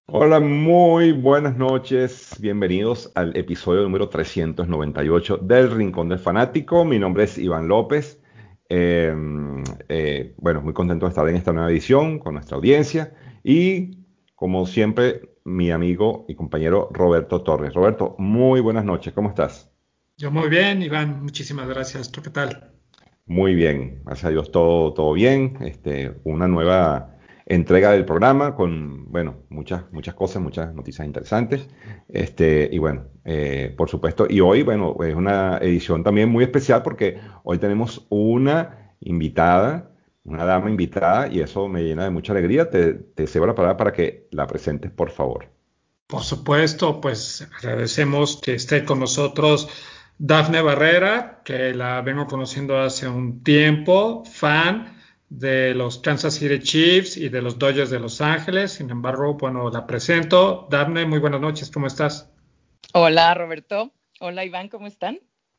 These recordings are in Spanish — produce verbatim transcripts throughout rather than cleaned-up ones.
Hola, muy buenas noches. Bienvenidos al episodio número trescientos noventa y ocho del Rincón del Fanático. Mi nombre es Iván López. Eh, eh, bueno, muy contento de estar en esta nueva edición con nuestra audiencia y, como siempre, mi amigo y compañero Roberto Torres. Roberto, muy buenas noches. ¿Cómo estás? Yo muy bien, Iván, muchísimas gracias. ¿Tú qué tal? Muy bien, gracias a Dios todo, todo bien. Este, una nueva entrega del programa con, bueno, muchas, muchas cosas, muchas noticias interesantes. Este, y bueno, eh, por supuesto, y hoy, bueno, es una edición también muy especial porque hoy tenemos una invitada, una dama invitada, y eso me llena de mucha alegría. Te, te cedo la palabra para que la presentes, por favor. Por supuesto, pues agradecemos que esté con nosotros Dafne Barrera, que la vengo conociendo hace un tiempo, fan de los Kansas City Chiefs y de los Dodgers de Los Ángeles. Sin embargo, bueno, la presento. Dafne, muy buenas noches, ¿cómo estás? Hola Roberto, hola Iván, ¿cómo están?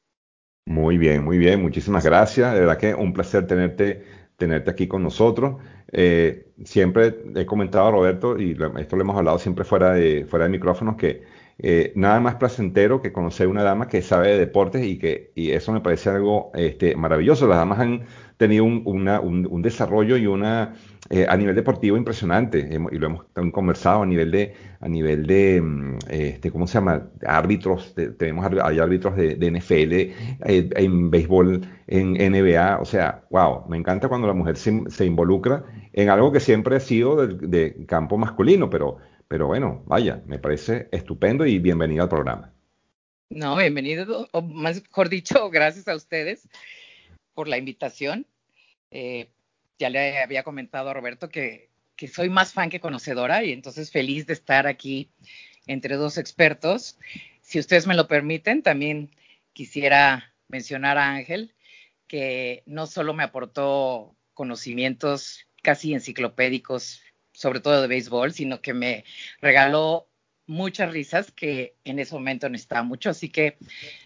Muy bien, muy bien, muchísimas gracias. De verdad que un placer tenerte, tenerte aquí con nosotros. Eh, siempre he comentado a Roberto, y lo- esto lo hemos hablado siempre fuera de, fuera de micrófonos, que eh, nada más placentero que conocer una dama que sabe de deportes y que y eso me parece algo este, maravilloso. Las damas han tenido un, una- un- un desarrollo y una eh, a nivel deportivo impresionante. Hemos- y lo hemos también conversado a nivel de a nivel de, mm, este, ¿cómo se llama? Árbitros, de- tenemos ar- hay árbitros de, de N F L, eh, en béisbol, en N B A, o sea, wow, me encanta cuando la mujer se, se involucra en algo que siempre ha sido del- de, campo masculino, pero, pero bueno, vaya, me parece estupendo y bienvenido al programa. No, bienvenido, o más mejor dicho, gracias a ustedes por la invitación. Eh, ya le había comentado a Roberto que, que soy más fan que conocedora y entonces feliz de estar aquí entre dos expertos. Si ustedes me lo permiten, también quisiera mencionar a Ángel, que no solo me aportó conocimientos casi enciclopédicos, sobre todo de béisbol, sino que me regaló muchas risas que en ese momento necesitaba mucho. Así que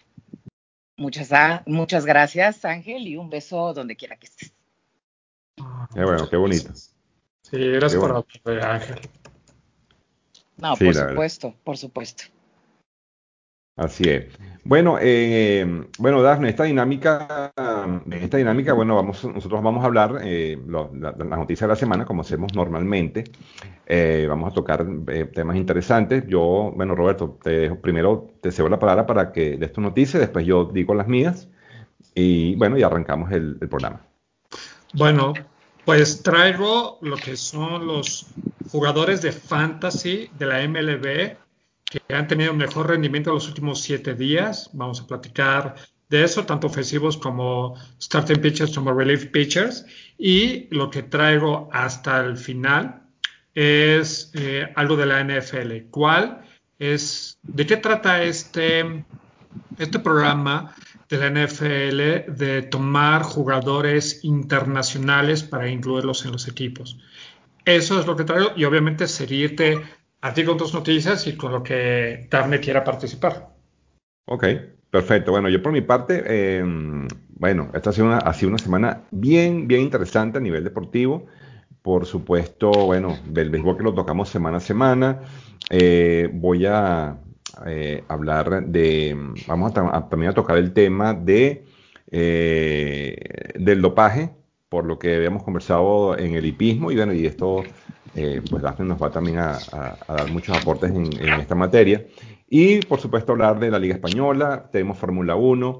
muchas, muchas gracias, Ángel, y un beso donde quiera que estés. Ah, Qué bueno, muchas qué bonito, gracias. Sí, eres qué por bonito. hablar de Ángel. No, Sí, por la verdad. supuesto, por supuesto. Así es. Bueno, eh, bueno, Dafne, esta dinámica, en esta dinámica, bueno, vamos, nosotros vamos a hablar eh, lo- la- las noticias de la semana, como hacemos normalmente. Eh, vamos a tocar eh, temas interesantes. Yo, bueno, Roberto, te dejo- primero te cedo la palabra para que des tu noticia, después yo digo las mías y bueno, y arrancamos el, el programa. Bueno, pues traigo lo que son los jugadores de fantasy de la M L B que han tenido mejor rendimiento en los últimos siete días. Vamos a platicar de eso, tanto ofensivos como starting pitchers como relief pitchers. Y lo que traigo hasta el final es eh, algo de la N F L. ¿Cuál es? ¿De qué trata este? Este programa de la N F L de tomar jugadores internacionales para incluirlos en los equipos. Eso es lo que traigo y obviamente seguirte a ti con tus noticias y con lo que Daphne quiera participar. Ok, perfecto. Bueno, yo por mi parte, eh, bueno, esta ha sido una, ha sido una semana bien, bien interesante a nivel deportivo. Por supuesto, bueno, del béisbol que lo tocamos semana a semana. Eh, voy a eh, hablar de, vamos a, ta- a- también a tocar el tema de, eh, del dopaje, por lo que habíamos conversado en el hipismo. Y bueno, y esto, eh, pues Dafne nos va también a, a- a dar muchos aportes en en esta materia. Y por supuesto hablar de la Liga Española, tenemos Fórmula Uno,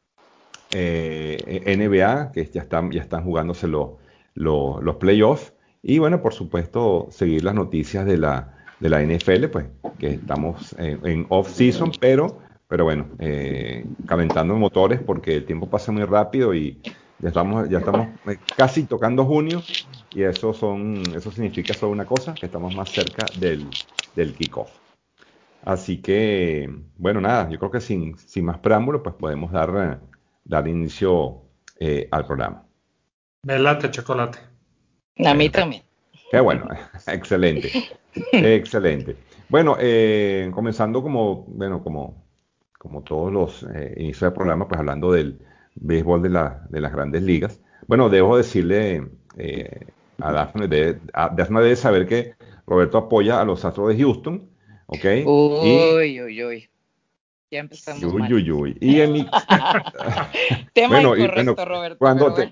eh, N B A, que ya están, ya están jugándose los, los, los playoffs. Y bueno, por supuesto, seguir las noticias de la, de la N F L, pues que estamos en, en off-season, pero, pero bueno, eh, calentando motores porque el tiempo pasa muy rápido y ya estamos, ya estamos eh, casi tocando junio y eso, son, eso significa solo una cosa, que estamos más cerca del, del kickoff. Así que, bueno, nada, yo creo que sin, sin más preámbulo, pues podemos dar, eh, dar inicio eh, al programa. Me late chocolate. A mí Bueno, qué, también. qué bueno, excelente, excelente. Bueno, eh, comenzando como, bueno, como, como todos los eh, inicios del programa, pues hablando del béisbol de, la- de las grandes ligas. Bueno, debo decirle eh, a Dafne, de, a Dafne debe saber que Roberto apoya a los Astros de Houston, ¿ok? Y, Uy, uy, uy. Ya empezamos uy, mal. uy, uy. Y en mi, Tema bueno, y bueno, incorrecto, Roberto, cuando pero te, bueno.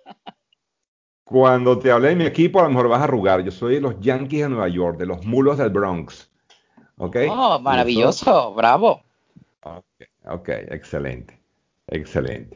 cuando te hablé de mi equipo, a lo mejor vas a arrugar. Yo soy de los Yankees de Nueva York, de los Mulos del Bronx, ¿ok? Oh, Y eso, maravilloso, bravo. ok, ok, excelente, excelente.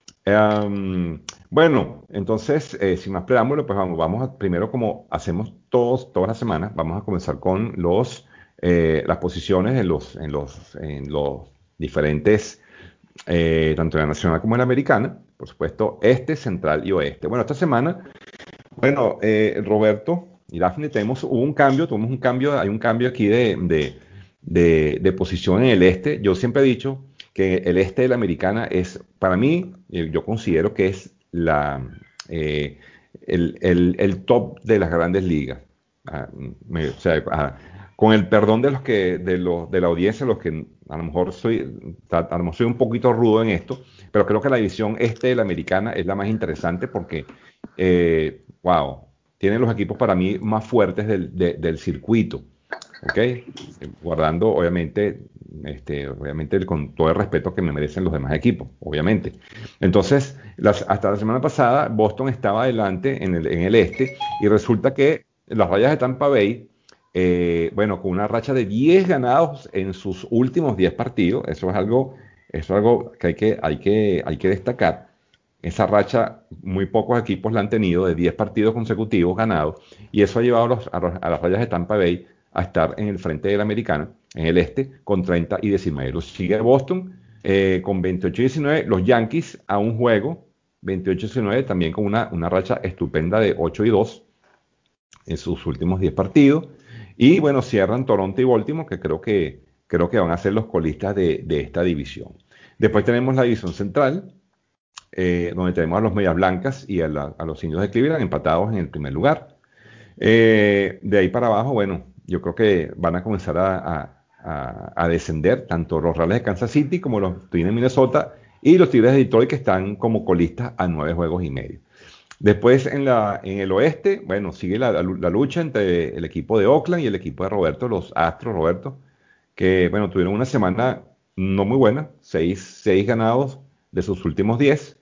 Em, bueno, entonces, eh, sin más preámbulo, pues vamos, vamos a, primero como hacemos todos, todas las semanas, vamos a comenzar con los, eh, las posiciones en los, en los, en los diferentes, eh, tanto en la nacional como en la americana, por supuesto, este, central y oeste. Bueno, esta semana, bueno, eh, Roberto y Daphne, tenemos hubo un cambio, tuvimos un cambio, hay un cambio aquí de, de, de, de posición en el este. Yo siempre he dicho que el este de la americana es, para mí, eh, yo considero que es la, eh, el, el- el top de las grandes ligas. Ah, me- o sea, ah, con el perdón de los que, de los, de la audiencia, los que a lo mejor soy, a a lo mejor soy un poquito rudo en esto, pero creo que la división este de la americana es la más interesante porque eh, wow, tienen los equipos para mí más fuertes del, de- del circuito, ¿ok? Eh, Guardando, obviamente, este, obviamente el- con todo el respeto que me merecen los demás equipos, obviamente. Entonces, las- hasta la semana pasada, Boston estaba adelante en el, en el este y resulta que las Rayas de Tampa Bay, eh, bueno, con una racha de diez ganados en sus últimos diez partidos, eso es algo, eso es algo que hay que, hay que, hay que destacar. Esa racha, muy pocos equipos la han tenido de diez partidos consecutivos ganados, y eso ha llevado a, los- a los- a las Rayas de Tampa Bay a estar en el frente de la americana, en el este, con treinta y diecinueve. Los sigue Boston eh, con veintiocho y diecinueve, los Yankees a un juego, veintiocho y diecinueve, también con una, una racha estupenda de ocho y dos en sus últimos diez partidos. Y bueno, cierran Toronto y Baltimore, que creo que, creo que van a ser los colistas de, de esta división. Después tenemos la división central, eh, donde tenemos a los Medias Blancas y a, la- a los Indios de Cleveland empatados en el primer lugar. Eh, de ahí para abajo, bueno, yo creo que van a comenzar a, a- a- a descender tanto los Reales de Kansas City como los Twins de Minnesota y los Tigres de Detroit, que están como colistas a nueve juegos y medio. Después en la, en el oeste, bueno, sigue la, la la lucha entre el equipo de Oakland y el equipo de Roberto, los Astros, Roberto, que bueno, tuvieron una semana no muy buena, seis, seis ganados de sus últimos diez.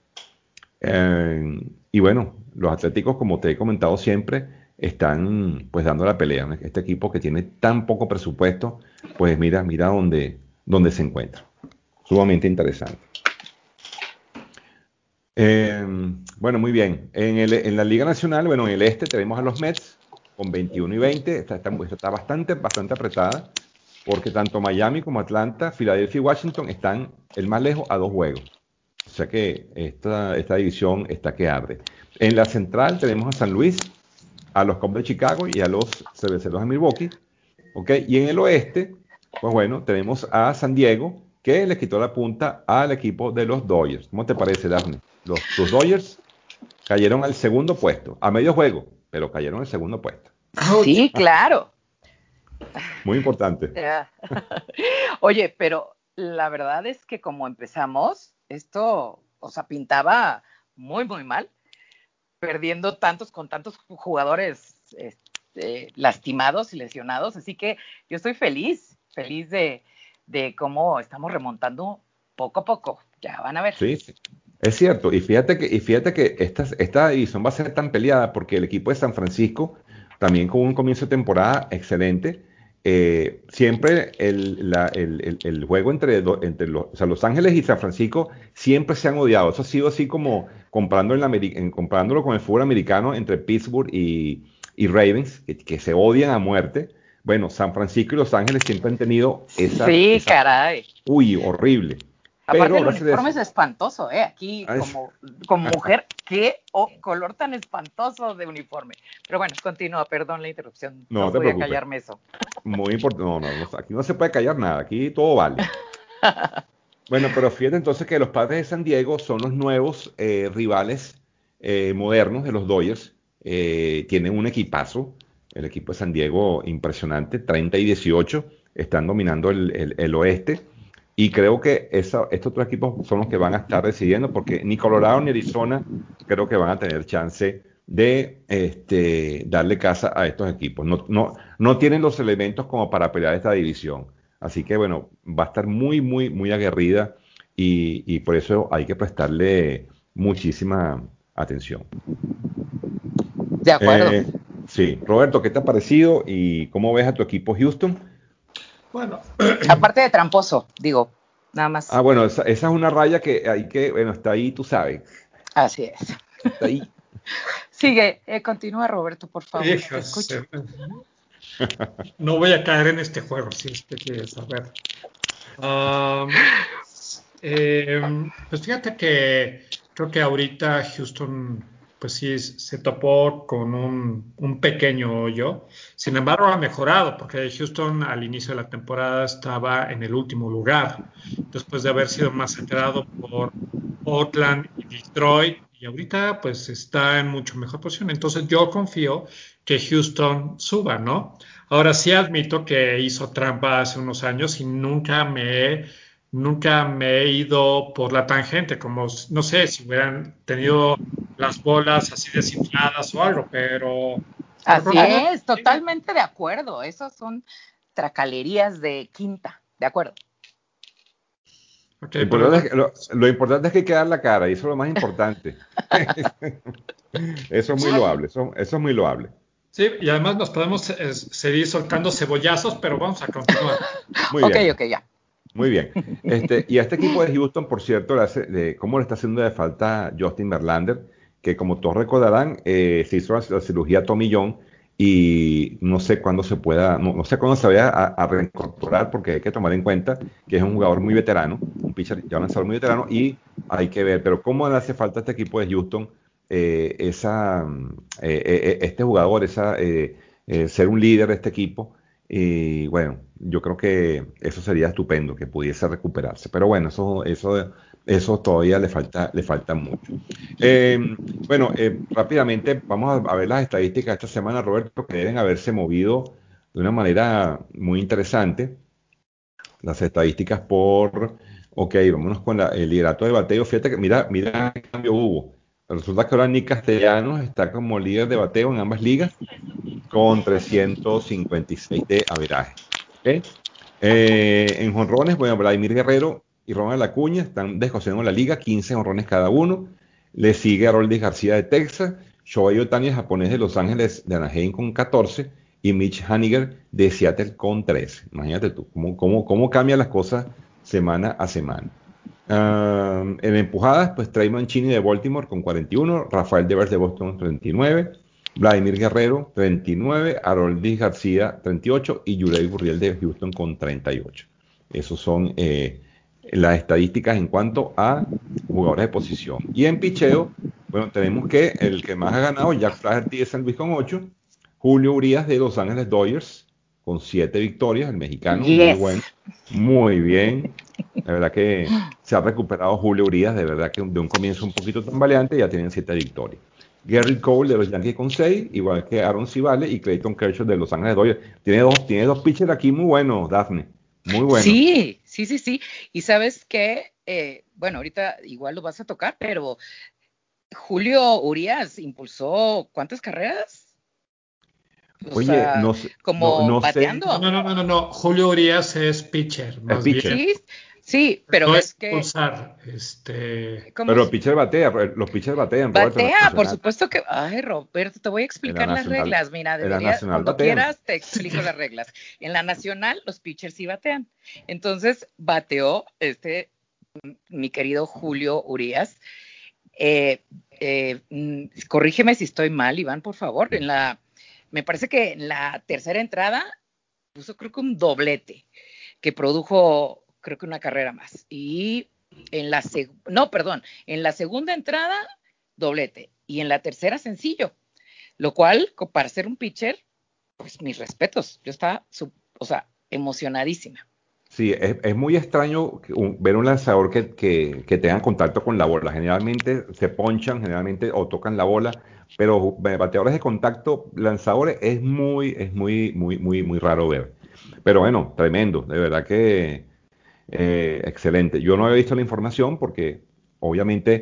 Eh, y bueno, los Atléticos, como te he comentado siempre, están pues dando la pelea, ¿no? Este equipo que tiene tan poco presupuesto, pues mira, mira dónde, dónde se encuentra. Sumamente interesante. Eh, bueno, muy bien. En, el- en la Liga Nacional, bueno, en el este tenemos a los Mets con veintiuno y veinte. Está, está- está bastante, bastante apretada porque tanto Miami como Atlanta, Filadelfia y Washington están el más lejos a dos juegos. O sea que esta, esta división está que arde. En la central tenemos a San Luis, a los Cubs de Chicago y a los Cerveceros de Milwaukee. ¿Ok? Y en el oeste, pues bueno, tenemos a San Diego, que le quitó la punta al equipo de los Dodgers. ¿Cómo te parece, Daphne? Los, tus Dodgers cayeron al segundo puesto, a medio juego, pero cayeron al segundo puesto. Ouch. Sí, claro. Muy importante. Ya. Oye, pero la verdad es que como empezamos, esto, o sea, pintaba muy, muy mal, perdiendo tantos con tantos jugadores este, lastimados y lesionados. Así que yo estoy feliz, feliz de, de cómo estamos remontando poco a poco. Ya van a ver. Sí, sí. Es cierto. Y fíjate que, y fíjate que esta, esta división va a ser tan peleada porque el equipo de San Francisco, también con un comienzo de temporada excelente, eh, siempre el, la- el- el- el juego entre, do- entre los, o sea, Los Ángeles y San Francisco siempre se han odiado. Eso ha sido así como comparando en la Ameri- en- comparándolo con el fútbol americano entre Pittsburgh y, y Ravens, que, que se odian a muerte. Bueno, San Francisco y Los Ángeles siempre han tenido esa, Sí, esa, caray. uy, horrible. Pero Aparte el ahora se uniforme les, es espantoso, ¿eh? Aquí ay, como, como mujer, qué oh, color tan espantoso de uniforme. Pero bueno, continúa, perdón la interrupción, no no te podía preocupes. callarme eso. Muy importante. No, no, no, aquí no se puede callar nada. Aquí todo vale. Bueno, pero fíjate entonces que los Padres de San Diego son los nuevos eh, rivales eh, modernos de los Dodgers. Eh, tienen un equipazo. El equipo de San Diego impresionante, treinta y dieciocho. Están dominando el, el- el oeste. Y creo que esa- estos otros equipos son los que van a estar decidiendo, porque ni Colorado ni Arizona creo que van a tener chance de este, darle casa a estos equipos. No, no, no tienen los elementos como para pelear esta división. Así que bueno, va a estar muy, muy, muy aguerrida y, y por eso hay que prestarle muchísima atención. De acuerdo. Eh, sí, Roberto, ¿qué te ha parecido y cómo ves a tu equipo Houston? Bueno, Aparte de tramposo, digo, nada Ah, más. bueno, esa, esa es una raya que hay que, bueno, está ahí, tú sabes, Así es. está ahí. Sigue, eh, continúa Roberto, por favor, te hijos, escucho. eh, no voy a caer en este juego, si usted quiere saber. Um, eh, pues fíjate que creo que ahorita Houston, pues sí, se topó con un, un pequeño hoyo. Sin embargo, ha mejorado, porque Houston al inicio de la temporada estaba en el último lugar, después de haber sido masacrado por Portland y Detroit, y ahorita pues está en mucho mejor posición. Entonces yo confío que Houston suba, ¿no? Ahora sí admito que hizo trampa hace unos años y nunca me he, nunca me he ido por la tangente, como no sé si hubieran tenido las bolas así desinfladas o algo, pero, pero creo Así que es, totalmente de acuerdo. Esos son tracalerías de quinta, de acuerdo. Lo okay, pero importante, es que, lo, lo importante es que hay que dar la cara y eso es lo más importante. Eso es muy loable, eso, eso es muy loable. sí, y además nos podemos eh, seguir soltando cebollazos, pero vamos a continuar. Muy Ok, bien, ok, ya. muy bien. Este, y a este equipo de Houston, por cierto, le hace, le- ¿cómo le está haciendo de falta Justin Verlander? Que como todos recordarán, eh, se hizo la, la cirugía Tommy John y no sé cuándo se pueda, no, no sé cuándo se vaya a, a reincorporar porque hay que tomar en cuenta que es un jugador muy veterano, un pitcher ya un lanzador muy veterano y hay que ver, pero ¿cómo le hace falta a este equipo de Houston eh, esa, mm, eh, eh, eh, este jugador, esa, eh, eh, ser un líder de este equipo? Y bueno, yo creo que eso sería estupendo, que pudiese recuperarse. Pero bueno, eso, eso, eso todavía le falta, le falta mucho. Eh, bueno, eh, rápidamente vamos a, a ver las estadísticas de esta semana, Roberto, que deben haberse movido de una manera muy interesante. Las estadísticas por, ok, vámonos con la- el liderato de bateo. Fíjate que mira, mira qué cambio hubo. Resulta que ahora Nick Castellanos está como líder de bateo en ambas ligas con trescientos cincuenta y seis de averaje. ¿Ok? Eh, en jonrones, bueno, Vladimir Guerrero y Ronald Acuña están descosiendo la liga, quince jonrones cada uno. Le sigue Aroldis García de Texas, Shohei Ohtani, japonés de Los Ángeles de Anaheim con catorce y Mitch Haniger de Seattle con trece. Imagínate tú, cómo, cómo, cómo cambian las cosas semana a semana. Um, en empujadas, pues Trey Mancini de Baltimore con cuarenta y uno, Rafael Devers de Boston treinta y nueve, Vladimir Guerrero treinta y nueve, Aroldis García treinta y ocho y Yulei Gurriel de Houston con treinta y ocho. Esos son eh, las estadísticas en cuanto a jugadores de posición. Y en picheo, bueno, tenemos que el que más ha ganado, Jack Flaherty de San Luis con ocho, Julio Urias de Los Ángeles Dodgers con siete victorias, el mexicano, muy bueno, Yes. muy bien. La verdad que se ha recuperado Julio Urias, de verdad que de un comienzo un poquito tambaleante, ya tienen siete victorias. Gary Cole de los Yankees con seis, igual que Aaron Civale y Clayton Kershaw de Los Ángeles Dodgers. Tiene dos, tiene dos pitchers aquí muy buenos, Daphne, muy buenos. Sí, sí, sí, sí. Y sabes qué, eh, bueno, ahorita igual lo vas a tocar, pero Julio Urias impulsó ¿cuántas carreras? O Oye, sea, no, sé- no, como no sé, No, bateando. no, no, no, no, no. Julio Urias es pitcher, es más bien. pitcher, Sí, sí, pero No es ves que, pulsar. Este, ¿cómo pero el se pitcher batea, los pitchers batean, Roberto, en la batea? Por nacional, supuesto que, ay, Roberto, te voy a en la explicar las nacional, reglas. Mira, en la debería, nacional cuando batean. quieras te explico las reglas. En la nacional, los pitchers sí batean. Entonces, bateó este, mi querido Julio Urias. Eh, eh, mm, corrígeme si estoy mal, Iván, por favor. En la, me parece que en la tercera entrada puso creo que un doblete que produjo creo que una carrera más. Y en la seg- no, perdón, en la segunda entrada doblete y en la tercera sencillo, lo cual para ser un pitcher, pues mis respetos. Yo estaba, o sea, emocionadísima. Sí, es, es muy extraño que un- ver un lanzador que, que, que tenga contacto con la bola. Generalmente se ponchan, generalmente o tocan la bola, pero eh, bateadores de contacto, lanzadores, es muy, es muy, muy, muy, muy raro ver. Pero bueno, tremendo, de verdad que eh, excelente. Yo no había visto la información porque obviamente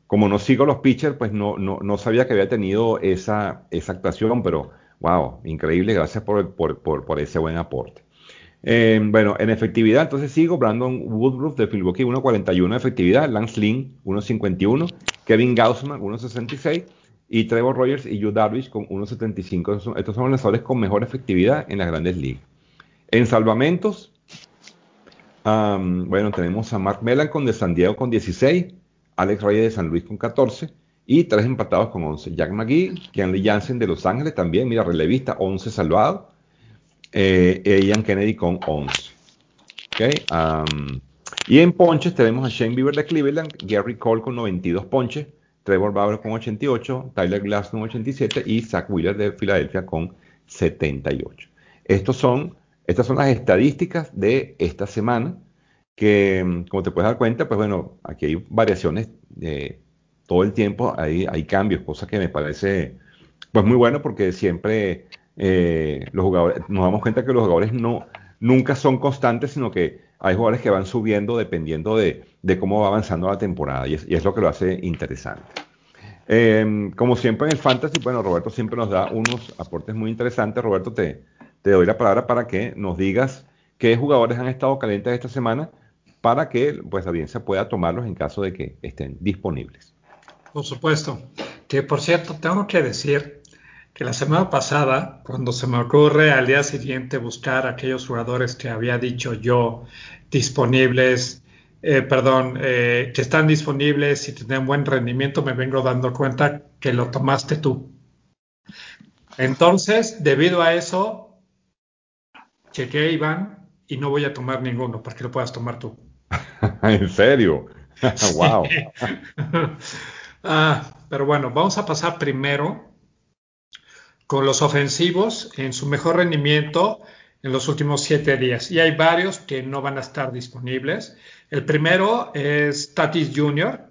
como no sigo los pitchers, pues no, no, no sabía que había tenido esa, esa actuación, pero wow, increíble, gracias por, por, por, por ese buen aporte. Eh, bueno, en efectividad, entonces sigo, Brandon Woodruff de Milwaukee, uno cuarenta y uno de efectividad, Lance Lynn, uno cincuenta y uno, Kevin Gausman, uno sesenta y seis, y Trevor Rogers y Yu Darvish con uno setenta y cinco. Estos son, estos son los lanzadores con mejor efectividad en las grandes ligas. En salvamentos, um, bueno, tenemos a Mark Melancon de San Diego con dieciséis, Alex Reyes de San Luis con catorce, y tres empatados con once. Jack McGee, Kenley Jansen de Los Ángeles también, mira, relevista, once salvados. Eh, Ian Kennedy con once. Okay, um, y en ponches tenemos a Shane Bieber de Cleveland, Gary Cole con noventa y dos ponches, Trevor Bauer con ochenta y ocho, Tyler Glass con ochenta y siete y Zach Wheeler de Filadelfia con setenta y ocho. Estos son, estas son las estadísticas de esta semana que, como te puedes dar cuenta, pues bueno, aquí hay variaciones eh, todo el tiempo, hay, hay cambios, cosa que me parece pues muy bueno porque siempre eh, los jugadores, nos damos cuenta que los jugadores no, nunca son constantes, sino que hay jugadores que van subiendo dependiendo de, de cómo va avanzando la temporada y es, y es lo que lo hace interesante. Eh, como siempre en el Fantasy, bueno, Roberto siempre nos da unos aportes muy interesantes. Roberto, te, te doy la palabra para que nos digas qué jugadores han estado calientes esta semana para que pues, la audiencia pueda tomarlos en caso de que estén disponibles. Por supuesto. Que por cierto, tengo que decir que la semana pasada, cuando se me ocurre al día siguiente buscar aquellos jugadores que había dicho yo disponibles, eh, perdón, eh, que están disponibles y tienen buen rendimiento, me vengo dando cuenta que lo tomaste tú. Entonces, debido a eso, chequeé, Iván, y no voy a tomar ninguno para que lo puedas tomar tú. ¿En serio? Sí. Wow. Ah, pero bueno, vamos a pasar primero con los ofensivos en su mejor rendimiento en los últimos siete días. Y hay varios que no van a estar disponibles. El primero es Tatis junior,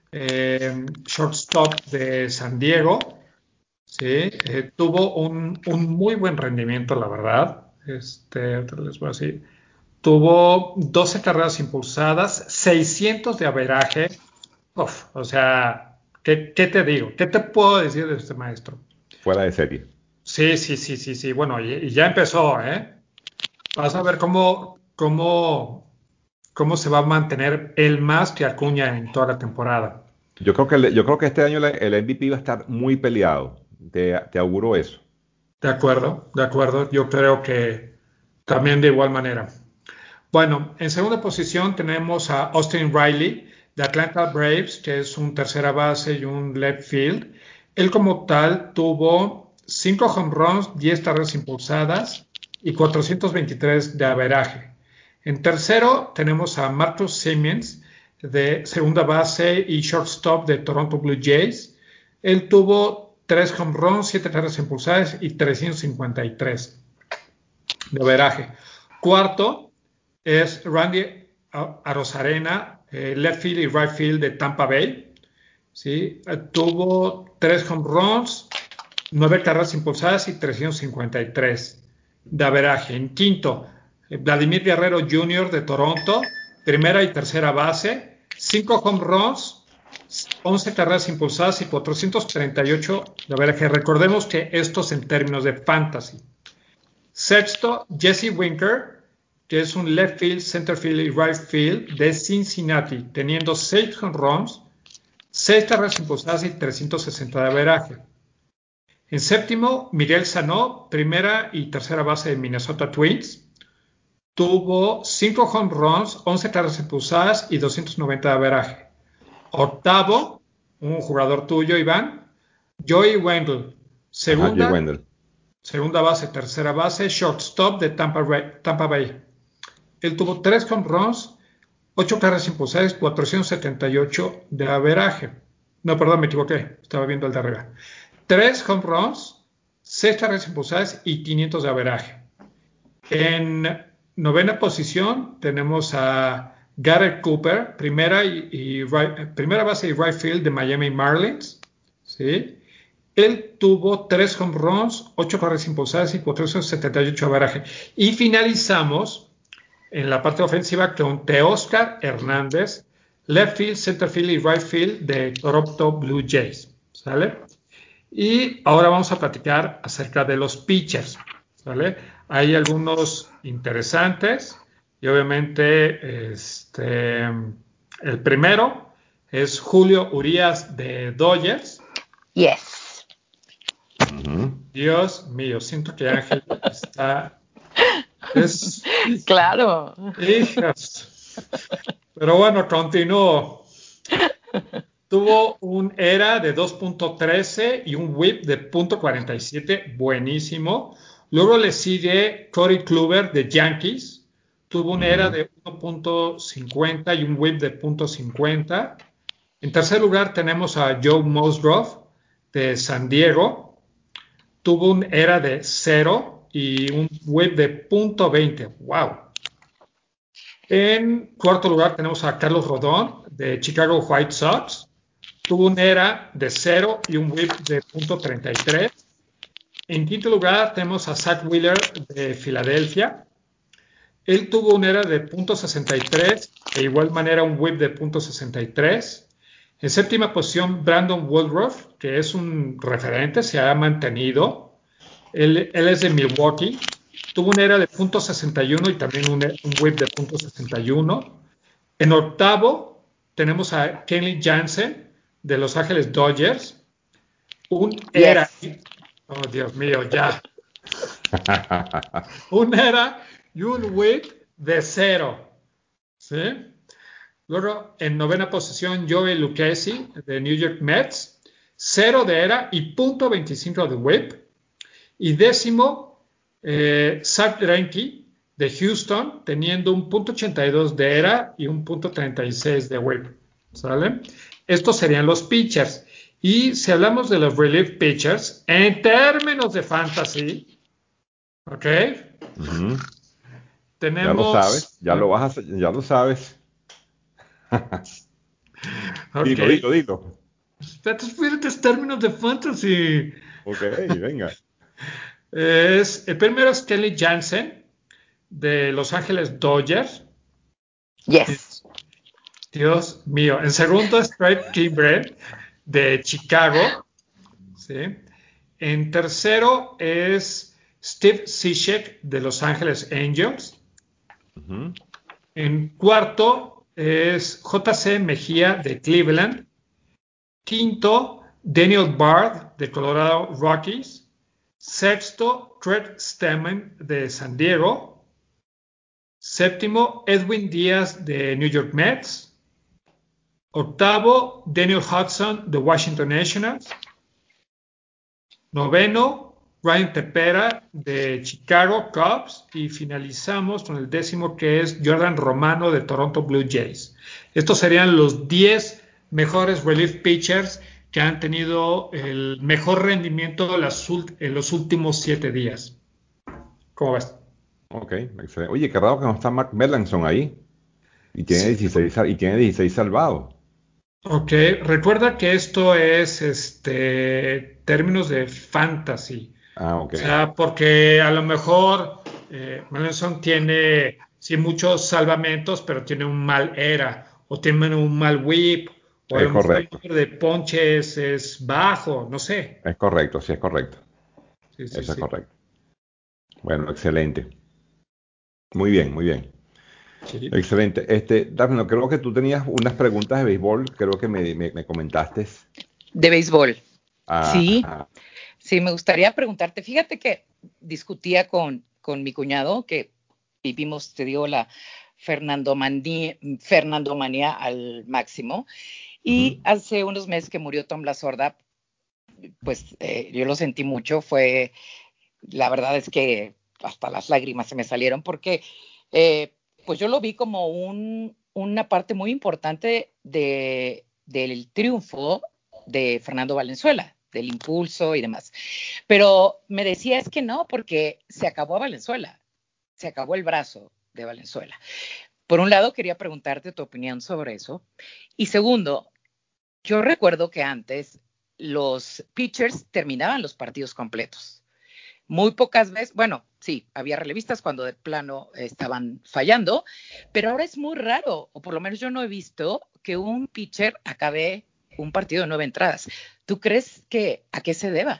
eh, shortstop de San Diego. Sí, eh, tuvo un, un, muy buen rendimiento, la verdad. Este, les voy a decir. Tuvo doce carreras impulsadas, seiscientos de averaje. Uf, o sea, ¿qué, ¿qué te digo? ¿Qué te puedo decir de este maestro? Fuera de serie. Sí, sí, sí, sí, sí. Bueno, y, y ya empezó, ¿eh? Vas a ver cómo, cómo, cómo se va a mantener el más que Acuña en toda la temporada. Yo creo que, el- yo creo que este año el M V P va a estar muy peleado. Te, te auguro eso. De acuerdo, de acuerdo. Yo creo que también de igual manera. Bueno, en segunda posición tenemos a Austin Riley de Atlanta Braves, que es un tercera base y un left field. Él como tal tuvo cinco home runs, diez carreras impulsadas y cuatrocientos veintitrés de averaje. En tercero tenemos a Marcus Siemens de segunda base y shortstop de Toronto Blue Jays. Él tuvo tres home runs, siete carreras impulsadas y trescientos cincuenta y tres de averaje. Cuarto es Randy Arozarena, eh, left field y right field de Tampa Bay. ¿Sí? Eh, tuvo tres home runs, nueve carreras impulsadas y trescientos cincuenta y tres de averaje. En quinto, eh, Vladimir Guerrero junior de Toronto, primera y tercera base, cinco home runs, once carreras impulsadas y cuatrocientos treinta y ocho de averaje. Recordemos que estos en términos de fantasy. Sexto, Jesse Winker, que es un left field, center field y right field de Cincinnati, teniendo seis home runs, seis carreras impulsadas y trescientos sesenta de averaje. En séptimo, Miguel Sano, primera y tercera base de Minnesota Twins, tuvo cinco home runs, once carreras impulsadas y doscientos noventa de averaje. Octavo, un jugador tuyo, Iván, Joey Wendell, Ajá, Jay segunda Wendell. Segunda base, tercera base, shortstop de Tampa Bay. Tampa Bay. Él tuvo tres home runs, ocho carreras impulsadas, cuatrocientos setenta y ocho de averaje. No, perdón, me equivoqué. Estaba viendo el de arriba. Tres home runs, seis carreras impulsadas y quinientos de averaje. En novena posición tenemos a Garrett Cooper, primera, y, y right, primera base y right field de Miami Marlins. ¿Sí? Él tuvo tres home runs, ocho carreras impulsadas y cuatrocientos setenta y ocho de averaje. Y finalizamos en la parte ofensiva con Teóscar Hernández left field, center field y right field de Toronto Blue Jays, ¿sale? Y ahora vamos a platicar acerca de los pitchers, ¿sale? Hay algunos interesantes y obviamente este, el primero es Julio Urias de Dodgers. Yes. Ujú. Dios mío, siento que Ángel está... Es, Claro. hijas. Pero bueno, continúo. Tuvo un E R A de dos punto trece y un whip de punto cuarenta y siete, buenísimo. Luego le sigue Corey Kluber de Yankees. Tuvo un E R A Ujú. de uno punto cincuenta y un whip de punto cincuenta. En tercer lugar tenemos a Joe Musgrove de San Diego. Tuvo un E R A de cero y un whip de punto veinte. ¡Wow! En cuarto lugar tenemos a Carlos Rodón de Chicago White Sox. Tuvo un E R A de cero y un whip de punto treinta y tres. En quinto lugar tenemos a Zach Wheeler de Filadelfia. Él tuvo un E R A de punto sesenta y tres e igual manera un whip de punto sesenta y tres. En séptima posición, Brandon Woodruff, que es un referente, se ha mantenido. Él, él es de Milwaukee. Tuvo un E R A de punto sesenta y uno y también un, un whip de punto sesenta y uno. En octavo tenemos a Kenley Jansen de Los Ángeles Dodgers. Un E R A, Yes. oh Dios mío, ya. Un E R A y un whip de cero. ¿Sí? Luego, en novena posición, Joey Lucchesi de New York Mets. Cero de E R A y punto veinticinco de whip. Y décimo, eh, Zach Greinke de Houston, teniendo un punto ochenta y dos de E R A y un punto treinta y seis de whip. ¿Sale? Estos serían los pitchers. Y si hablamos de los relief pitchers, en términos de fantasy, ¿ok? Ujú. Ya lo sabes, Tenemos, ya lo vas a, hacer- ya lo sabes. ok, Dilo, dilo, dilo. espérate, espérate, términos de fantasy. Ok, venga. Es, el primero es Kelly Jansen de Los Ángeles Dodgers. Yes. Dios mío. En segundo es Craig Kimbrell de Chicago. ¿Sí? En tercero es Steve Cishek de Los Ángeles Angels. Ujú. En cuarto es J C Mejía de Cleveland. Quinto, Daniel Bard de Colorado Rockies. Sexto, Craig Stammen de San Diego. Séptimo, Edwin Díaz de New York Mets. Octavo, Daniel Hudson de Washington Nationals. Noveno, Ryan Tepera de Chicago Cubs. Y finalizamos con el décimo, que es Jordan Romano de Toronto Blue Jays. Estos serían los diez mejores relief pitchers que han tenido el mejor rendimiento en, las, en los últimos siete días. ¿Cómo ves? Ok, excelente. Oye, qué raro que no está Mark Melanson ahí. Y tiene Sí. dieciséis, sal- y tiene dieciséis salvados. Ok, recuerda que esto es este términos de fantasy. Ah, O ok. sea, porque a lo mejor eh, Melanson tiene sí muchos salvamentos, pero tiene un mal E R A, o tiene un mal whip, o a Es lo mejor el correcto. número de ponches es bajo, no sé. Es correcto, sí es correcto. Sí, sí, Eso es sí. correcto. Bueno, excelente. Muy bien, muy bien. Sí. Excelente. Este, Dafne, creo que tú tenías unas preguntas de béisbol, creo que me, me- me comentaste. De béisbol. Sí, Ajá. sí, me gustaría preguntarte. Fíjate que discutía con, con mi cuñado que vivimos, te digo, la Fernandomanía, Fernandomanía al máximo. Ujú. Y hace unos meses que murió Tom Lasorda, pues eh, yo lo sentí mucho. Fue, la verdad es que hasta las lágrimas se me salieron porque eh, pues yo lo vi como un, una parte muy importante de, del triunfo de Fernando Valenzuela, del impulso y demás. Pero me decía es que no, porque se acabó Valenzuela, se acabó el brazo de Valenzuela. Por un lado, quería preguntarte tu opinión sobre eso. Y segundo, yo recuerdo que antes los pitchers terminaban los partidos completos. Muy pocas veces, bueno, sí, había relevistas cuando de plano estaban fallando, pero ahora es muy raro, o por lo menos yo no he visto que un pitcher acabe un partido de nueve entradas. ¿Tú crees que a qué se deba?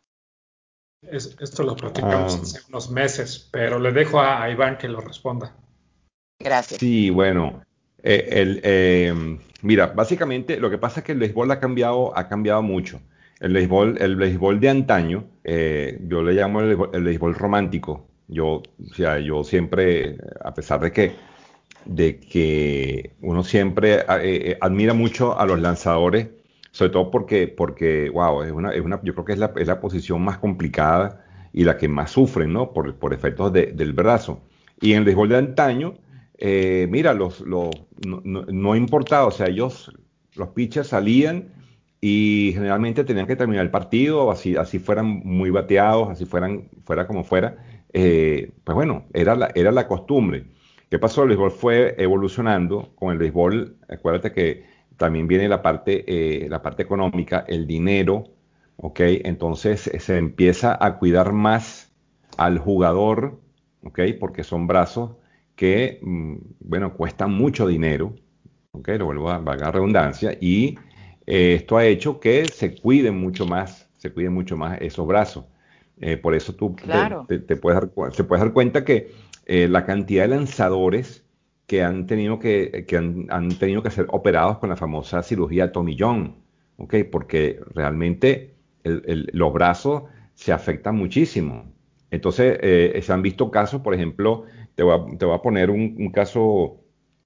Es, esto lo platicamos Ah, hace unos meses, pero le dejo a, a Iván que lo responda. Gracias. sí, bueno, eh, el, eh, mira, básicamente lo que pasa es que el béisbol ha cambiado, ha cambiado mucho. El béisbol, el béisbol de antaño, eh, yo le llamo el, béisbol el béisbol romántico. Yo, o sea, yo siempre, a pesar de que, de que uno siempre ah, eh, eh, admira mucho a los lanzadores, sobre todo porque, porque wow, es una, es una, yo creo que es la, es la posición más complicada y la que más sufren, ¿no? Por, por efectos de- del brazo. Y en el béisbol de antaño, eh, mira, los, los, no, no, no importaba, o sea, ellos, los pitchers salían y generalmente tenían que terminar el partido, así, así fueran muy bateados, así fueran, fuera como fuera. Eh, pues bueno, era la, era la costumbre. ¿Qué pasó? El béisbol fue evolucionando con el béisbol. Acuérdate que también viene la parte, eh, la parte económica, el dinero, ¿ok? Entonces eh, se empieza a cuidar más al jugador, ¿ok? Porque son brazos que, mm, bueno, cuestan mucho dinero, ¿ok? Lo vuelvo a valga la redundancia, y eh, esto ha hecho que se cuiden mucho más, se cuiden mucho más esos brazos. Eh, por eso tú te, Claro. te- te puedes dar, cu- te puedes dar cuenta que eh, la cantidad de lanzadores que han tenido que, que han, han tenido que ser operados con la famosa cirugía Tommy John, ¿ok? Porque realmente el- el- los brazos se afectan muchísimo. Entonces, eh, se han visto casos, por ejemplo, te voy a, te voy a poner un, un caso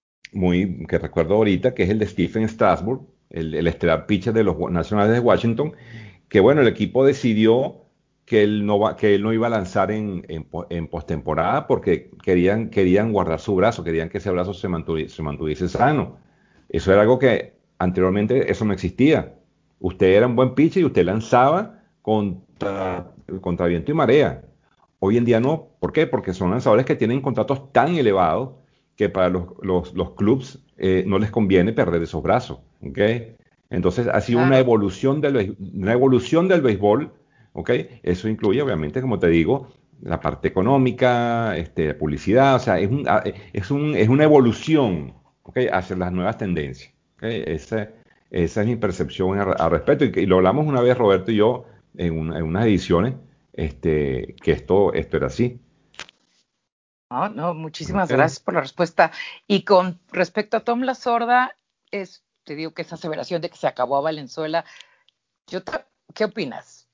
muy que recuerdo ahorita, que es el de Stephen Strasburg, el, el estelar pitcher de los Nacionales de Washington, que bueno, el equipo decidió que él no, va, que él no iba a lanzar en, en, en postemporada porque querían, querían guardar su brazo, querían que ese brazo se mantuviese, se mantuviese sano. Eso era algo que anteriormente eso no existía. Usted era un buen pitcher y usted lanzaba contra, contra viento y marea. Hoy en día no. ¿Por qué? Porque son lanzadores que tienen contratos tan elevados que para los, los, los clubs eh, no les conviene perder esos brazos. ¿Ok? Entonces ha sido una Claro. evolución del, una evolución del béisbol. ¿Ok? Eso incluye, obviamente, como te digo, la parte económica, este, publicidad. O sea, es, un, ah, es, un, es una evolución, ¿ok? Hacia las nuevas tendencias. ¿Ok? Esa, esa es mi percepción al, al respecto. Y, y lo hablamos una vez, Roberto y yo, en, un, en unas ediciones, este, que esto, esto era así. No, no, muchísimas Ok. gracias por la respuesta. Y con respecto a Tom La Sorda, es, te digo que esa aseveración de que se acabó a Valenzuela, yo te- ¿qué opinas?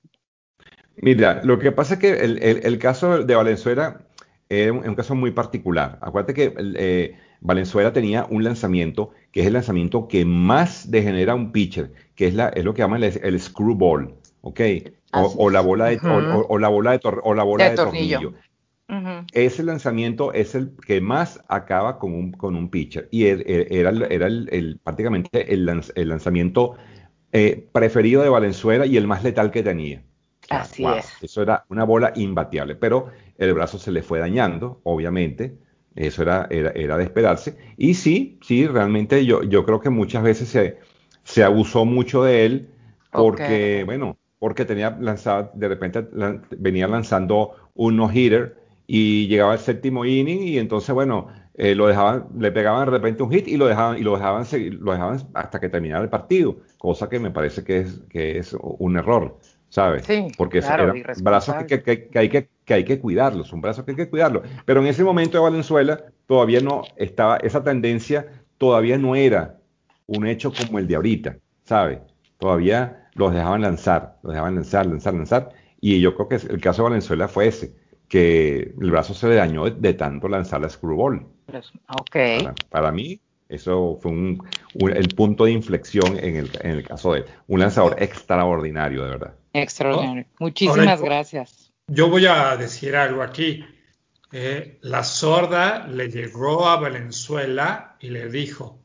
Mira, lo que pasa es que el, el- el caso de Valenzuela es un, es un caso muy particular. Acuérdate que el, eh, Valenzuela tenía un lanzamiento que es el lanzamiento que más degenera un pitcher, que es, la, es lo que llaman el, el screwball, ¿ok? O, Así o la es. bola de, o, Ujú. o- o la bola de tor- o la bola De de tornillo. tornillo. Ujú. Ese lanzamiento es el que más acaba con un, con un pitcher. Y el- el- era, el- era el, el- prácticamente el, lanz- el lanzamiento eh, preferido de Valenzuela y el más letal que tenía. O sea, Así es. wow, eso era una bola imbateable. Pero el brazo se le fue dañando, obviamente. Eso era, era, era de esperarse. Y sí, sí, realmente yo, yo creo que muchas veces se, se abusó mucho de él Ok. porque, bueno, porque tenía lanzado, de repente lan- venía lanzando un no-hitter y llegaba al séptimo inning y entonces, bueno, eh, lo dejaban, le pegaban de repente un hit y lo dejaban, y lo dejaban seguir, lo dejaban hasta que terminara el partido, cosa que me parece que es, que es un error, ¿sabes? Sí, Porque es- claro, eran brazos que, que- irresponsable. que- que hay que, que hay que cuidarlos, son brazos que hay que cuidarlos. Pero en ese momento de Valenzuela todavía no estaba, esa tendencia todavía no era un hecho como el de ahorita, ¿sabes? Todavía los dejaban lanzar, los dejaban lanzar, lanzar, lanzar. Y yo creo que el caso de Valenzuela fue ese, que el brazo se le dañó de, de tanto lanzar la screwball. Pues, ok, Para, para mí, eso fue un, un- el punto de inflexión en el, en el caso de él. Un lanzador Oh, extraordinario, de verdad. oh, extraordinario. ahora Muchísimas yo, gracias. yo voy a decir algo aquí. Eh, la sorda le llegó a Valenzuela y le dijo,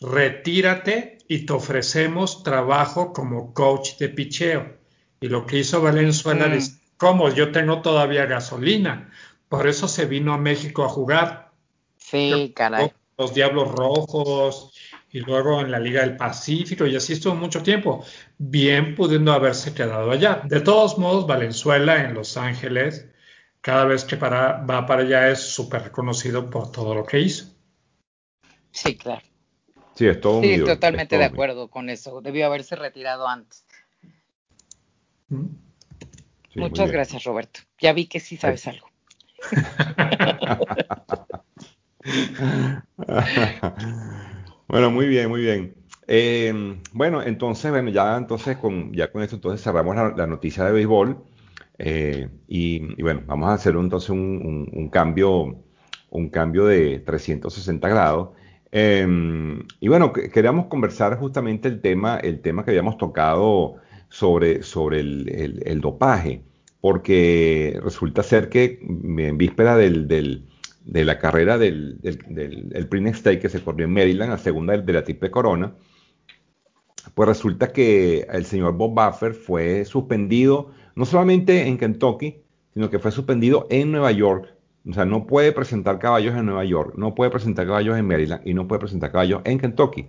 retírate y te ofrecemos trabajo como coach de picheo. Y lo que hizo Valenzuela Ujú. dice, ¿cómo? Yo tengo todavía gasolina. Por eso se vino a México a jugar. Creo que Sí, jugó caray. con los Diablos Rojos y luego en la Liga del Pacífico y así estuvo mucho tiempo, bien pudiendo haberse quedado allá. De todos modos, Valenzuela en Los Ángeles, cada vez que para, va para allá es súper reconocido por todo lo que hizo. Sí, claro. Sí, es todo un Sí, ídolo, es totalmente de todo un ídolo. acuerdo con eso. Debió haberse retirado antes. ¿Mm? Sí, muy Muchas bien. gracias, Roberto. Ya vi que sí Ay. sabes algo. Bueno, muy bien, muy bien. Eh, bueno, entonces, bueno, ya entonces con, ya con esto entonces cerramos la, la noticia de béisbol. Eh, y, y bueno, vamos a hacer un- entonces un, un- un cambio, un cambio de trescientos sesenta grados. Eh, y bueno, que- queríamos conversar justamente el tema, el tema que habíamos tocado sobre, sobre el, el- el dopaje, porque resulta ser que en víspera del, del- de la carrera del, del, del el Prince State que se corrió en Maryland, la segunda de la Triple Corona, pues resulta que el señor Bob Buffer fue suspendido no solamente en Kentucky, sino que fue suspendido en Nueva York. O sea, no puede presentar caballos en Nueva York, no puede presentar caballos en Maryland y no puede presentar caballos en Kentucky.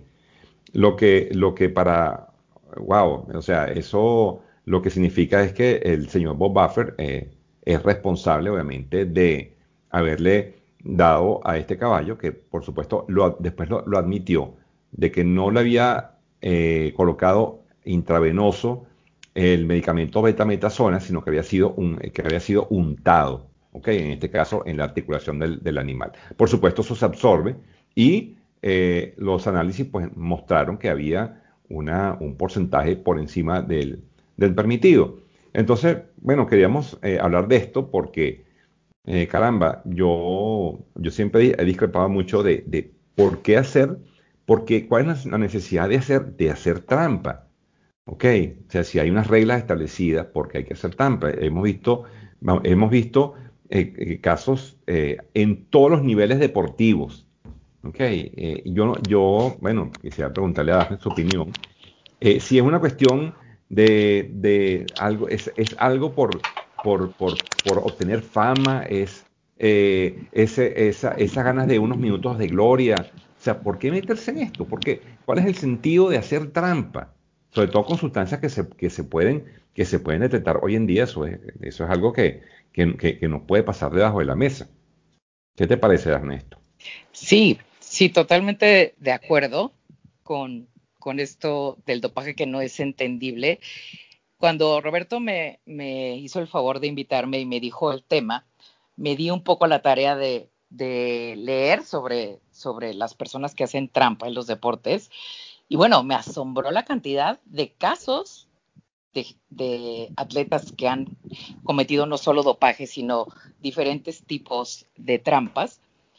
Lo que, lo que para, wow, o sea, eso lo que significa es que el señor Bob Buffer eh, es responsable, obviamente, de haberle dado a este caballo, que por supuesto lo, después lo, lo admitió, de que no le había eh, colocado intravenoso el medicamento betametasona, sino que había sido, un, que había sido untado, ¿ok? En este caso, en la articulación del, del animal. Por supuesto, eso se absorbe y eh, los análisis pues, mostraron que había una, un porcentaje por encima del, del permitido. Entonces, bueno, queríamos eh, hablar de esto porque, eh, caramba, yo, yo siempre he discrepado mucho de, de por qué hacer, porque cuál es la necesidad de hacer, de hacer trampa. Ok, o sea, si hay unas reglas establecidas, porque hay que hacer trampa. Hemos visto, va- hemos visto eh, eh, casos eh, en todos los niveles deportivos. Ok, eh, yo, no- yo, bueno, quisiera preguntarle a Dafne su opinión. Eh, si es una cuestión de, de algo, es, es algo por, por, por, por obtener fama, es eh, ese, esa, esas ganas de unos minutos de gloria. O sea, ¿por qué meterse en esto? ¿Por qué? ¿Cuál es el sentido de hacer trampa? Sobre todo con sustancias que se, que se pueden, que se pueden detectar hoy en día, eso es, eso es algo que, que, que, que no puede pasar debajo de la mesa. ¿Qué te parece, Ernesto? Sí, sí, totalmente de acuerdo con, con esto del dopaje que no es entendible. Cuando Roberto me, me hizo el favor de invitarme y me dijo el tema, me di un poco la tarea de, de leer sobre, sobre las personas que hacen trampa en los deportes. Y bueno, me asombró la cantidad de casos de, de atletas que han cometido no solo dopaje, sino diferentes tipos de trampas.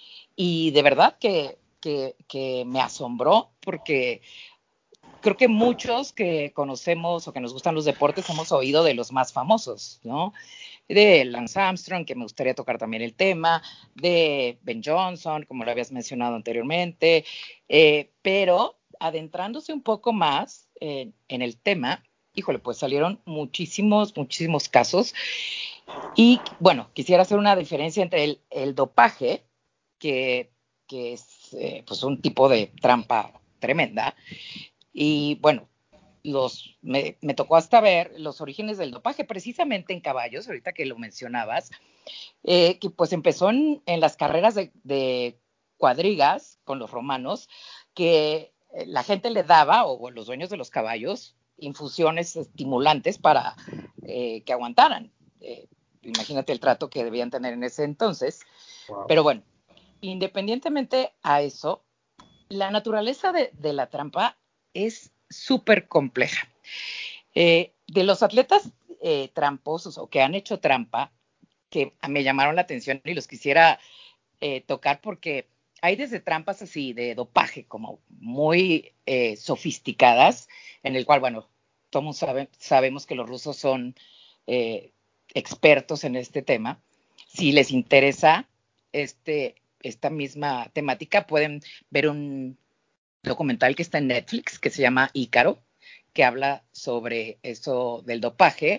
Y de verdad que, que, que me asombró porque creo que muchos que conocemos o que nos gustan los deportes hemos oído de los más famosos, ¿no? De Lance Armstrong, que me gustaría tocar también el tema, de Ben Johnson, como lo habías mencionado anteriormente, eh, pero adentrándose un poco más eh, en el tema, híjole, pues salieron muchísimos, muchísimos casos. Y bueno, quisiera hacer una diferencia entre el, el dopaje, que, que es eh, pues un tipo de trampa tremenda, y bueno, los, me, me, tocó hasta ver los orígenes del dopaje, precisamente en caballos, ahorita que lo mencionabas, eh, que pues empezó en, en las carreras de, de cuadrigas con los romanos, que la gente le daba, o los dueños de los caballos, infusiones estimulantes para eh, que aguantaran. Eh, imagínate el trato que debían tener en ese entonces. Wow. Pero bueno, independientemente a eso, la naturaleza de, de la trampa es súper compleja. Eh, de los atletas eh, tramposos o que han hecho trampa, que me llamaron la atención y los quisiera eh, tocar porque hay desde trampas así de dopaje como muy eh, sofisticadas, en el cual, bueno, todos sabe, sabemos que los rusos son eh, expertos en este tema. Si les interesa este, esta misma temática, pueden ver un documental que está en Netflix que se llama Ícaro, que habla sobre eso del dopaje,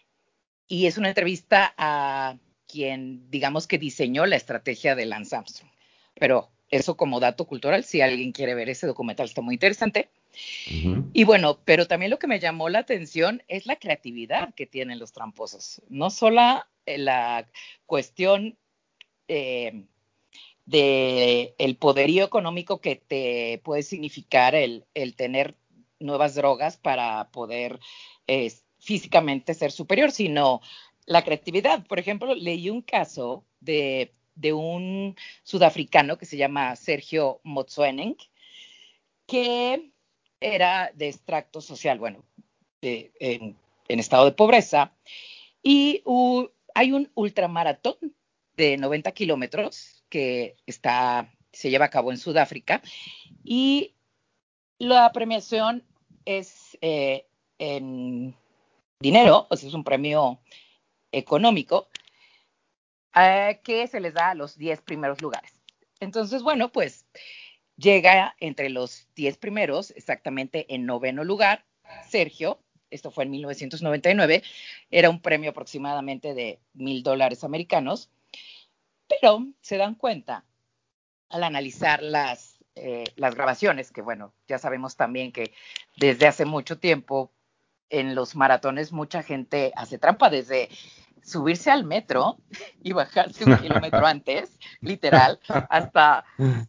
y es una entrevista a quien, digamos, que diseñó la estrategia de Lance Armstrong. Pero eso como dato cultural, si alguien quiere ver ese documental, está muy interesante. Uh-huh. Y bueno, pero también lo que me llamó la atención es la creatividad que tienen los tramposos. No solo la cuestión eh, de el poderío económico que te puede significar el, el tener nuevas drogas para poder eh, físicamente ser superior, sino la creatividad. Por ejemplo, leí un caso de, de un sudafricano que se llama Sergio Motsoeneng, que era de extracto social, bueno, de, en, en estado de pobreza, y uh, hay un ultramaratón de noventa kilómetros que está, se lleva a cabo en Sudáfrica, y la premiación es eh, en dinero, o sea, es un premio económico eh, que se les da a los diez primeros lugares. Entonces, bueno, pues llega entre los diez primeros, exactamente en noveno lugar, Sergio. Esto fue en mil novecientos noventa y nueve, era un premio aproximadamente de mil dólares americanos, pero se dan cuenta al analizar las, eh, las grabaciones, que bueno, ya sabemos también que desde hace mucho tiempo en los maratones mucha gente hace trampa, desde subirse al metro y bajarse un kilómetro antes, literal, hasta,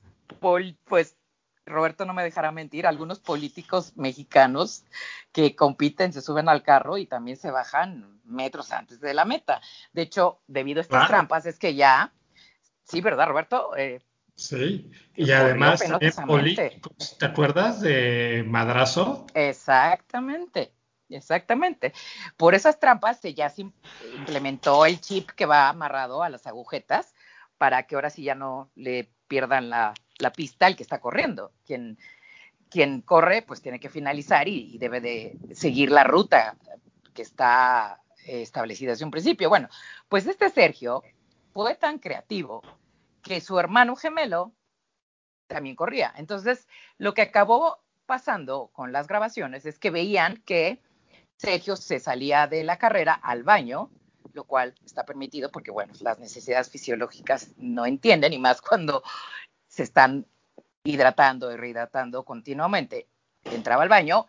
pues, Roberto no me dejará mentir, algunos políticos mexicanos que compiten se suben al carro y también se bajan metros antes de la meta. De hecho, debido a estas claro. trampas es que ya, sí, ¿verdad, Roberto? Eh, sí, y además también políticos, ¿te acuerdas de Madrazo? Exactamente, exactamente. Por esas trampas se ya se implementó el chip que va amarrado a las agujetas para que ahora sí ya no le pierdan la, la pista al que está corriendo. Quien, quien corre, pues tiene que finalizar y, y debe de seguir la ruta que está establecida desde un principio. Bueno, pues este Sergio fue tan creativo que su hermano gemelo también corría. Entonces, lo que acabó pasando con las grabaciones es que veían que Sergio se salía de la carrera al baño, lo cual está permitido porque, bueno, las necesidades fisiológicas no entienden, y más cuando se están hidratando y rehidratando continuamente. Entraba al baño,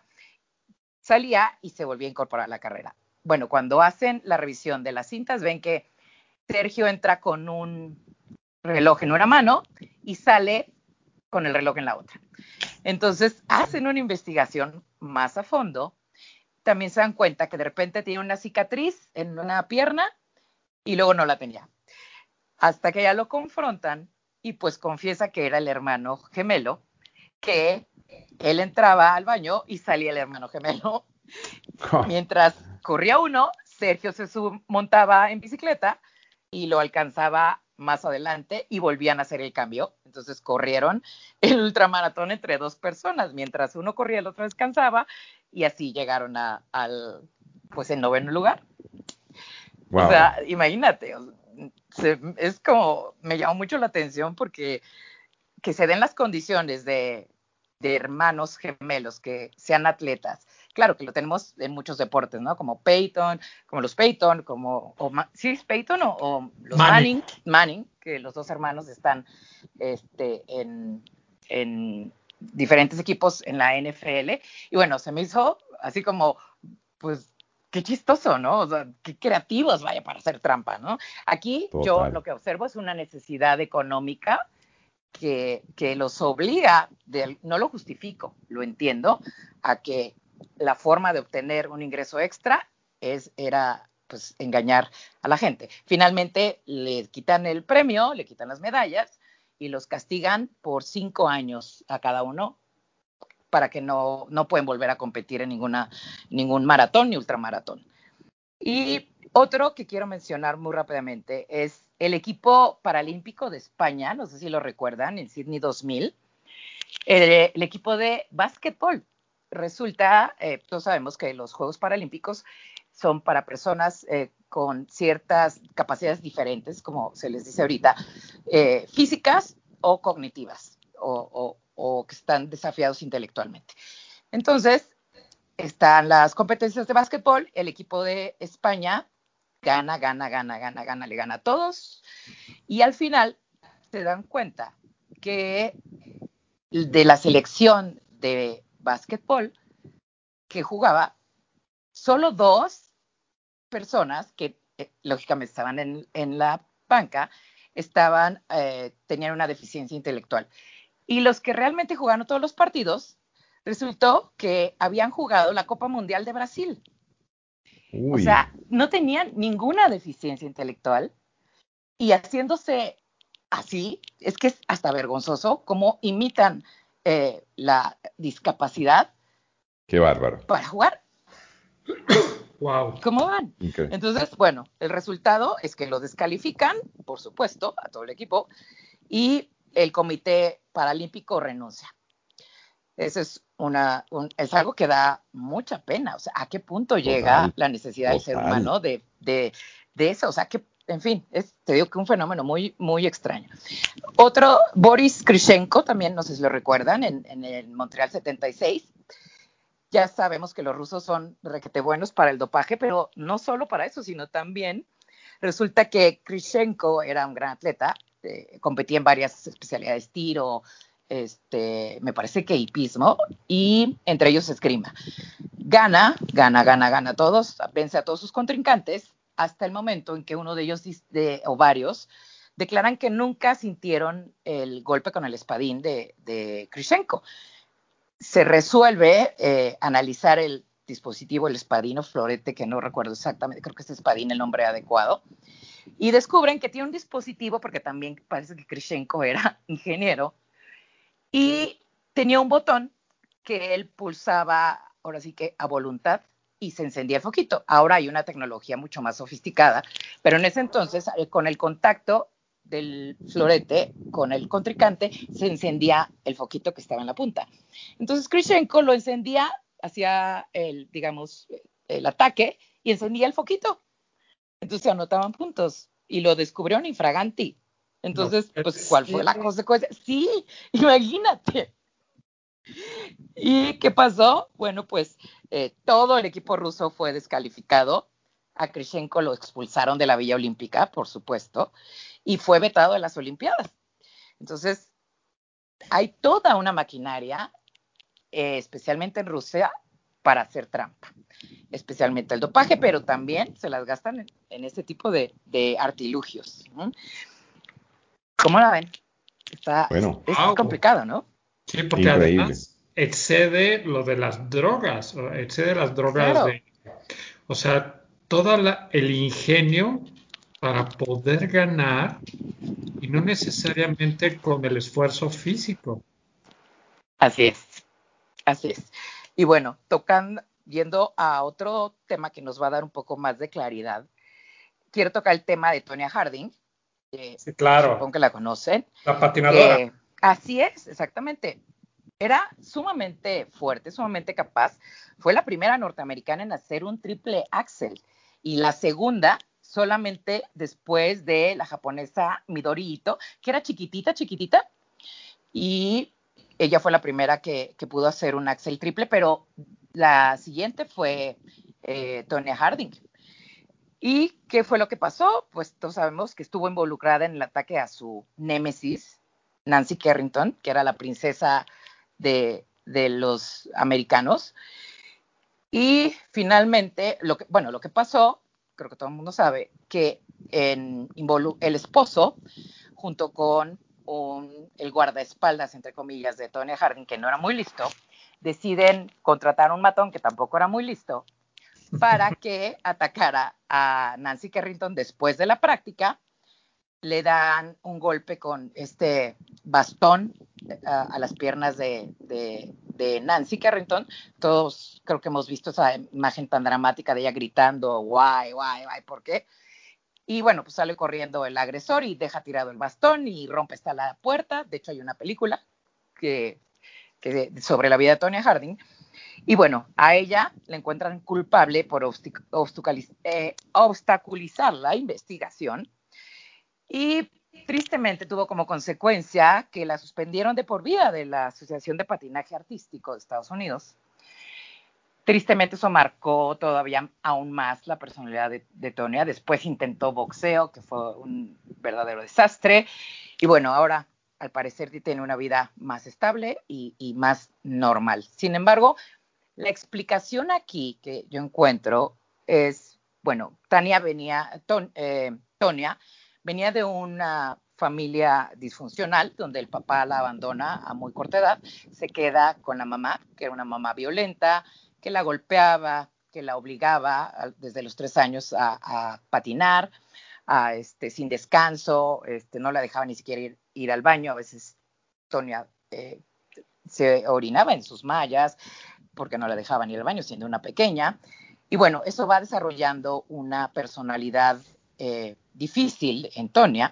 salía y se volvía a incorporar a la carrera. Bueno, cuando hacen la revisión de las cintas, ven que Sergio entra con un reloj en una mano y sale con el reloj en la otra. Entonces, hacen una investigación más a fondo. También se dan cuenta que de repente tiene una cicatriz en una pierna y luego no la tenía. Hasta que ya lo confrontan y pues confiesa que era el hermano gemelo, que él entraba al baño y salía el hermano gemelo. Mientras corría uno, Sergio se sub- montaba en bicicleta y lo alcanzaba más adelante y volvían a hacer el cambio. Entonces corrieron el ultramaratón entre dos personas, mientras uno corría el otro descansaba, y así llegaron a, al, pues en noveno lugar. Wow. O sea, imagínate, se, es como, me llamó mucho la atención porque que se den las condiciones de, de hermanos gemelos que sean atletas. Claro que lo tenemos en muchos deportes, ¿no? Como Peyton, como los Peyton, como, o, ¿sí es Peyton o, o los Manning. Manning? Manning, que los dos hermanos están este, en, en diferentes equipos en la N F L. Y bueno, se me hizo así como, pues, qué chistoso, ¿no? O sea, qué creativos, vaya, para hacer trampa, ¿no? Aquí Total. Yo lo que observo es una necesidad económica que, que los obliga, de, no lo justifico, lo entiendo, a que la forma de obtener un ingreso extra es, era pues engañar a la gente. Finalmente le quitan el premio, le quitan las medallas y los castigan por cinco años a cada uno para que no, no pueden volver a competir en ninguna, ningún maratón ni ultramaratón. Y otro que quiero mencionar muy rápidamente es el equipo paralímpico de España, no sé si lo recuerdan, en Sydney dos mil, el, el equipo de básquetbol. Resulta, eh, todos sabemos que los Juegos Paralímpicos son para personas eh, con ciertas capacidades diferentes, como se les dice ahorita, eh, físicas o cognitivas, o, o, o que están desafiados intelectualmente. Entonces, están las competencias de básquetbol, el equipo de España gana, gana, gana, gana, gana, le gana a todos, y al final se dan cuenta que de la selección de básquetbol que jugaba, solo dos personas que eh, lógicamente estaban en, en la banca, estaban, eh, tenían una deficiencia intelectual. Y los que realmente jugaron todos los partidos, resultó que habían jugado la Copa Mundial de Brasil. Uy. O sea, no tenían ninguna deficiencia intelectual y haciéndose así, es que es hasta vergonzoso cómo imitan eh, la discapacidad. Qué bárbaro. Para jugar. Wow. ¿Cómo van? Increíble. Entonces, bueno, el resultado es que lo descalifican, por supuesto, a todo el equipo, y el Comité Paralímpico renuncia. Eso es, una, un, es algo que da mucha pena. O sea, ¿a qué punto Total, llega la necesidad del ser total. humano de, de, de eso? O sea, que, en fin, es, te digo que un fenómeno muy, muy extraño. Otro, Boris Krishenko, también, no sé si lo recuerdan, en, en el Montreal setenta y seis. Ya sabemos que los rusos son requete buenos para el dopaje, pero no solo para eso, sino también resulta que Krishenko era un gran atleta, eh, competía en varias especialidades, tiro, este, me parece que hipismo, y entre ellos esgrima. Gana, gana, gana, gana a todos, vence a todos sus contrincantes, hasta el momento en que uno de ellos, de, o varios, declaran que nunca sintieron el golpe con el espadín de, de Krishenko. Se resuelve eh, analizar el dispositivo, el espadín o florete, que no recuerdo exactamente, creo que es espadín el nombre adecuado, y descubren que tiene un dispositivo, porque también parece que Krishenko era ingeniero, y tenía un botón que él pulsaba, ahora sí que a voluntad, y se encendía el foquito. Ahora hay una tecnología mucho más sofisticada, pero en ese entonces, con el contacto del florete con el contrincante, se encendía el foquito que estaba en la punta. Entonces Krishenko lo encendía, hacía el, digamos, el ataque y encendía el foquito. Entonces se anotaban puntos y lo descubrieron infraganti. Entonces, no, pues, ¿cuál fue la consecuencia? Sí, imagínate. ¿Y qué pasó? Bueno, pues eh, todo el equipo ruso fue descalificado. A Krishenko lo expulsaron de la Villa Olímpica, por supuesto, y fue vetado de las Olimpiadas. Entonces, hay toda una maquinaria, eh, especialmente en Rusia, para hacer trampa. Especialmente el dopaje, pero también se las gastan en, en este tipo de, de artilugios. ¿Mm? ¿Cómo la ven? Está, bueno, es, Wow. es complicado, ¿no? Sí, porque increíble. además excede lo de las drogas, excede las drogas Claro. de, o sea, todo el ingenio para poder ganar y no necesariamente con el esfuerzo físico. Así es, así es. Y bueno, tocan, yendo a otro tema que nos va a dar un poco más de claridad, quiero tocar el tema de Tonya Harding, que Sí, claro. supongo que la conocen. La patinadora. Que, así es, exactamente. Era sumamente fuerte, sumamente capaz. Fue la primera norteamericana en hacer un triple axel y la segunda solamente después de la japonesa Midori Ito, que era chiquitita, chiquitita, y ella fue la primera que, que pudo hacer un axel triple, pero la siguiente fue eh, Tonya Harding. ¿Y qué fue lo que pasó? Pues todos sabemos que estuvo involucrada en el ataque a su némesis, Nancy Carrington, que era la princesa de, de los americanos. Y finalmente, lo que, bueno, lo que pasó, creo que todo el mundo sabe, que en, el esposo, junto con un, el guardaespaldas, entre comillas, de Tonya Harding, que no era muy listo, deciden contratar a un matón que tampoco era muy listo, para que atacara a Nancy Carrington después de la práctica. Le dan un golpe con este bastón a, a las piernas de, de, de Nancy Carrington. Todos creo que hemos visto esa imagen tan dramática de ella gritando, guay, guay, guay, ¿por qué? Y bueno, pues sale corriendo el agresor y deja tirado el bastón y rompe hasta la puerta. De hecho, hay una película que, que sobre la vida de Tonya Harding. Y bueno, a ella le encuentran culpable por eh, obstaculizar la investigación y tristemente tuvo como consecuencia que la suspendieron de por vida de la Asociación de Patinaje Artístico de Estados Unidos. Tristemente eso marcó todavía aún más la personalidad de, de Tonya. Después intentó boxeo, que fue un verdadero desastre. Y bueno, ahora al parecer tiene una vida más estable y, y más normal. Sin embargo, la explicación aquí que yo encuentro es, bueno, Tania venía, ton, eh, Tonya venía de una familia disfuncional, donde el papá la abandona a muy corta edad, se queda con la mamá, que era una mamá violenta, que la golpeaba, que la obligaba a, desde los tres años a, a patinar, a, este, sin descanso, este, no la dejaba ni siquiera ir, ir al baño. A veces Tonya eh, se orinaba en sus mallas porque no la dejaban ir al baño siendo una pequeña. Y bueno, eso va desarrollando una personalidad eh, difícil en Tonya,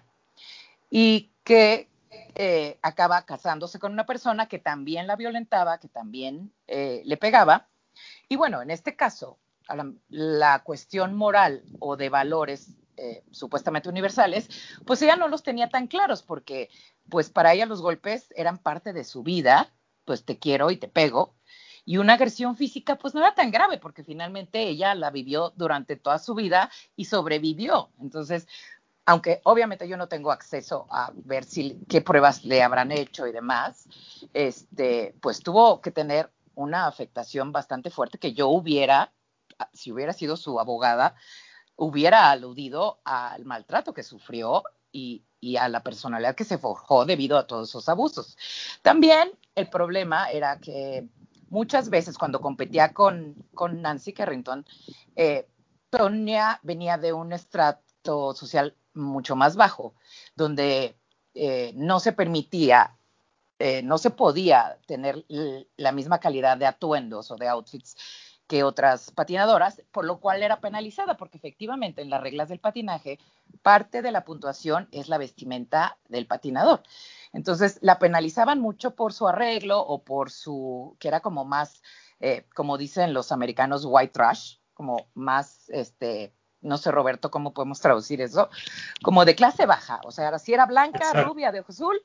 y que eh, acaba casándose con una persona que también la violentaba, que también eh, le pegaba. Y bueno, en este caso, la, la cuestión moral o de valores eh, supuestamente universales, pues ella no los tenía tan claros, porque pues para ella los golpes eran parte de su vida, pues te quiero y te pego, y una agresión física pues no era tan grave, porque finalmente ella la vivió durante toda su vida y sobrevivió. Entonces, aunque obviamente yo no tengo acceso a ver si, qué pruebas le habrán hecho y demás, este, pues tuvo que tener una afectación bastante fuerte que yo hubiera, si hubiera sido su abogada, hubiera aludido al maltrato que sufrió y, y a la personalidad que se forjó debido a todos esos abusos. También el problema era que muchas veces cuando competía con, con Nancy Carrington, eh, Tonya venía de un estrato social mucho más bajo, donde eh, no se permitía, eh, no se podía tener la misma calidad de atuendos o de outfits que otras patinadoras, por lo cual era penalizada, porque efectivamente en las reglas del patinaje, parte de la puntuación es la vestimenta del patinador. Entonces la penalizaban mucho por su arreglo o por su, que era como más, eh, como dicen los americanos, white trash, como más, este, no sé, Roberto, ¿cómo podemos traducir eso? Como de clase baja, o sea, si era blanca, Exacto. rubia, de ojo azul,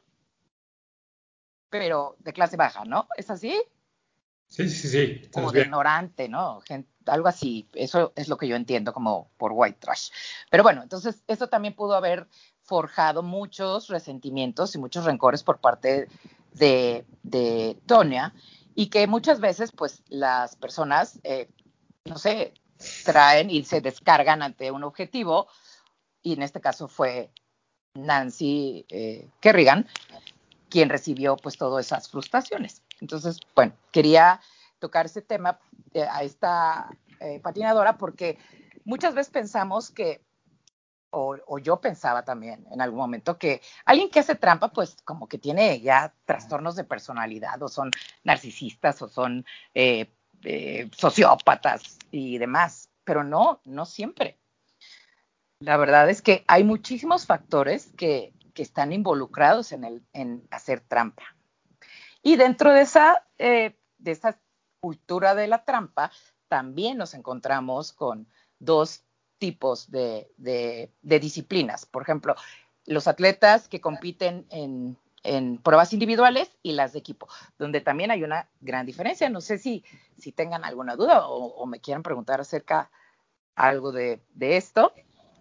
pero de clase baja, ¿no? ¿Es así? Sí, sí, sí, O estás de bien. ignorante, ¿no? Gente, algo así. Eso es lo que yo entiendo como por white trash. Pero bueno, entonces eso también pudo haber forjado muchos resentimientos y muchos rencores por parte de, de Tonya, y que muchas veces pues las personas, eh, no sé, traen y se descargan ante un objetivo, y en este caso fue Nancy eh, Kerrigan quien recibió pues todas esas frustraciones. Entonces, bueno, quería tocar ese tema eh, a esta eh, patinadora, porque muchas veces pensamos que, o, o yo pensaba también en algún momento, que alguien que hace trampa pues como que tiene ya trastornos de personalidad, o son narcisistas, o son eh, eh, sociópatas y demás, pero no, no siempre. La verdad es que hay muchísimos factores que, que están involucrados en, el, en hacer trampa. Y dentro de esa, eh, de esa cultura de la trampa, también nos encontramos con dos tipos de, de, de disciplinas. Por ejemplo, los atletas que compiten en, en pruebas individuales y las de equipo, donde también hay una gran diferencia. No sé si, si tengan alguna duda o, o me quieran preguntar acerca algo de, de esto.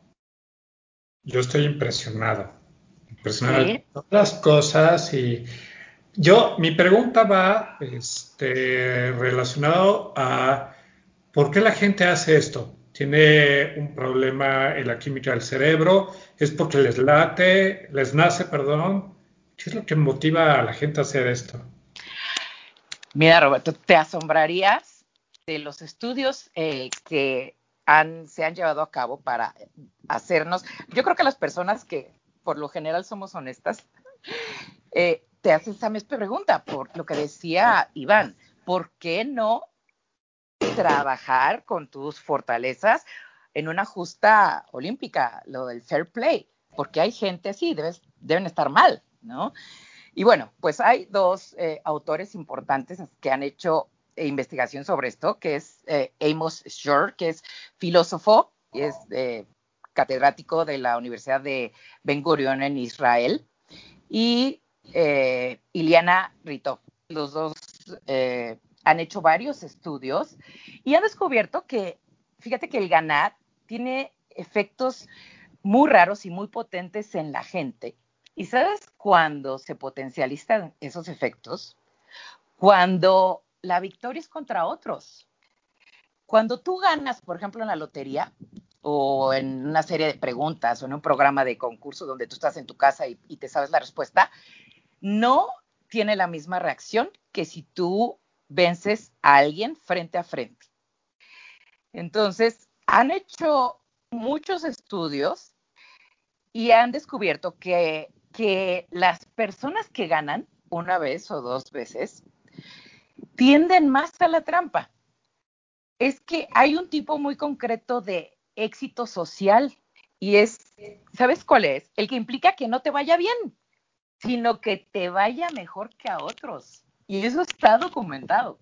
Yo estoy impresionado, impresionado de Sí. todas las cosas y yo, mi pregunta va este, relacionado a por qué la gente hace esto. ¿Tiene un problema en la química del cerebro? ¿Es porque les late, les nace, perdón? ¿Qué es lo que motiva a la gente a hacer esto? Mira, Roberto, te asombrarías de los estudios eh, que han, se han llevado a cabo para hacernos. Yo creo que las personas que por lo general somos honestas, eh, te hacen esa misma pregunta, por lo que decía Iván, ¿por qué no trabajar con tus fortalezas en una justa olímpica, lo del fair play? Porque hay gente así, debes, deben estar mal, ¿no? Y bueno, pues hay dos eh, autores importantes que han hecho eh, investigación sobre esto, que es eh, Amos Schur, que es filósofo, es eh, catedrático de la Universidad de Ben Gurion en Israel, y eh, Iliana Ritov. Los dos eh, han hecho varios estudios y han descubierto que, fíjate que el ganar tiene efectos muy raros y muy potentes en la gente. ¿Y sabes cuándo se potencializan esos efectos? Cuando la victoria es contra otros. Cuando tú ganas, por ejemplo, en la lotería, o en una serie de preguntas o en un programa de concurso donde tú estás en tu casa y, y te sabes la respuesta, no tiene la misma reacción que si tú vences a alguien frente a frente. Entonces, han hecho muchos estudios y han descubierto que, que las personas que ganan una vez o dos veces tienden más a la trampa. Es que hay un tipo muy concreto de éxito social y es, ¿sabes cuál es? El que implica que no te vaya bien, sino que te vaya mejor que a otros. Y eso está documentado.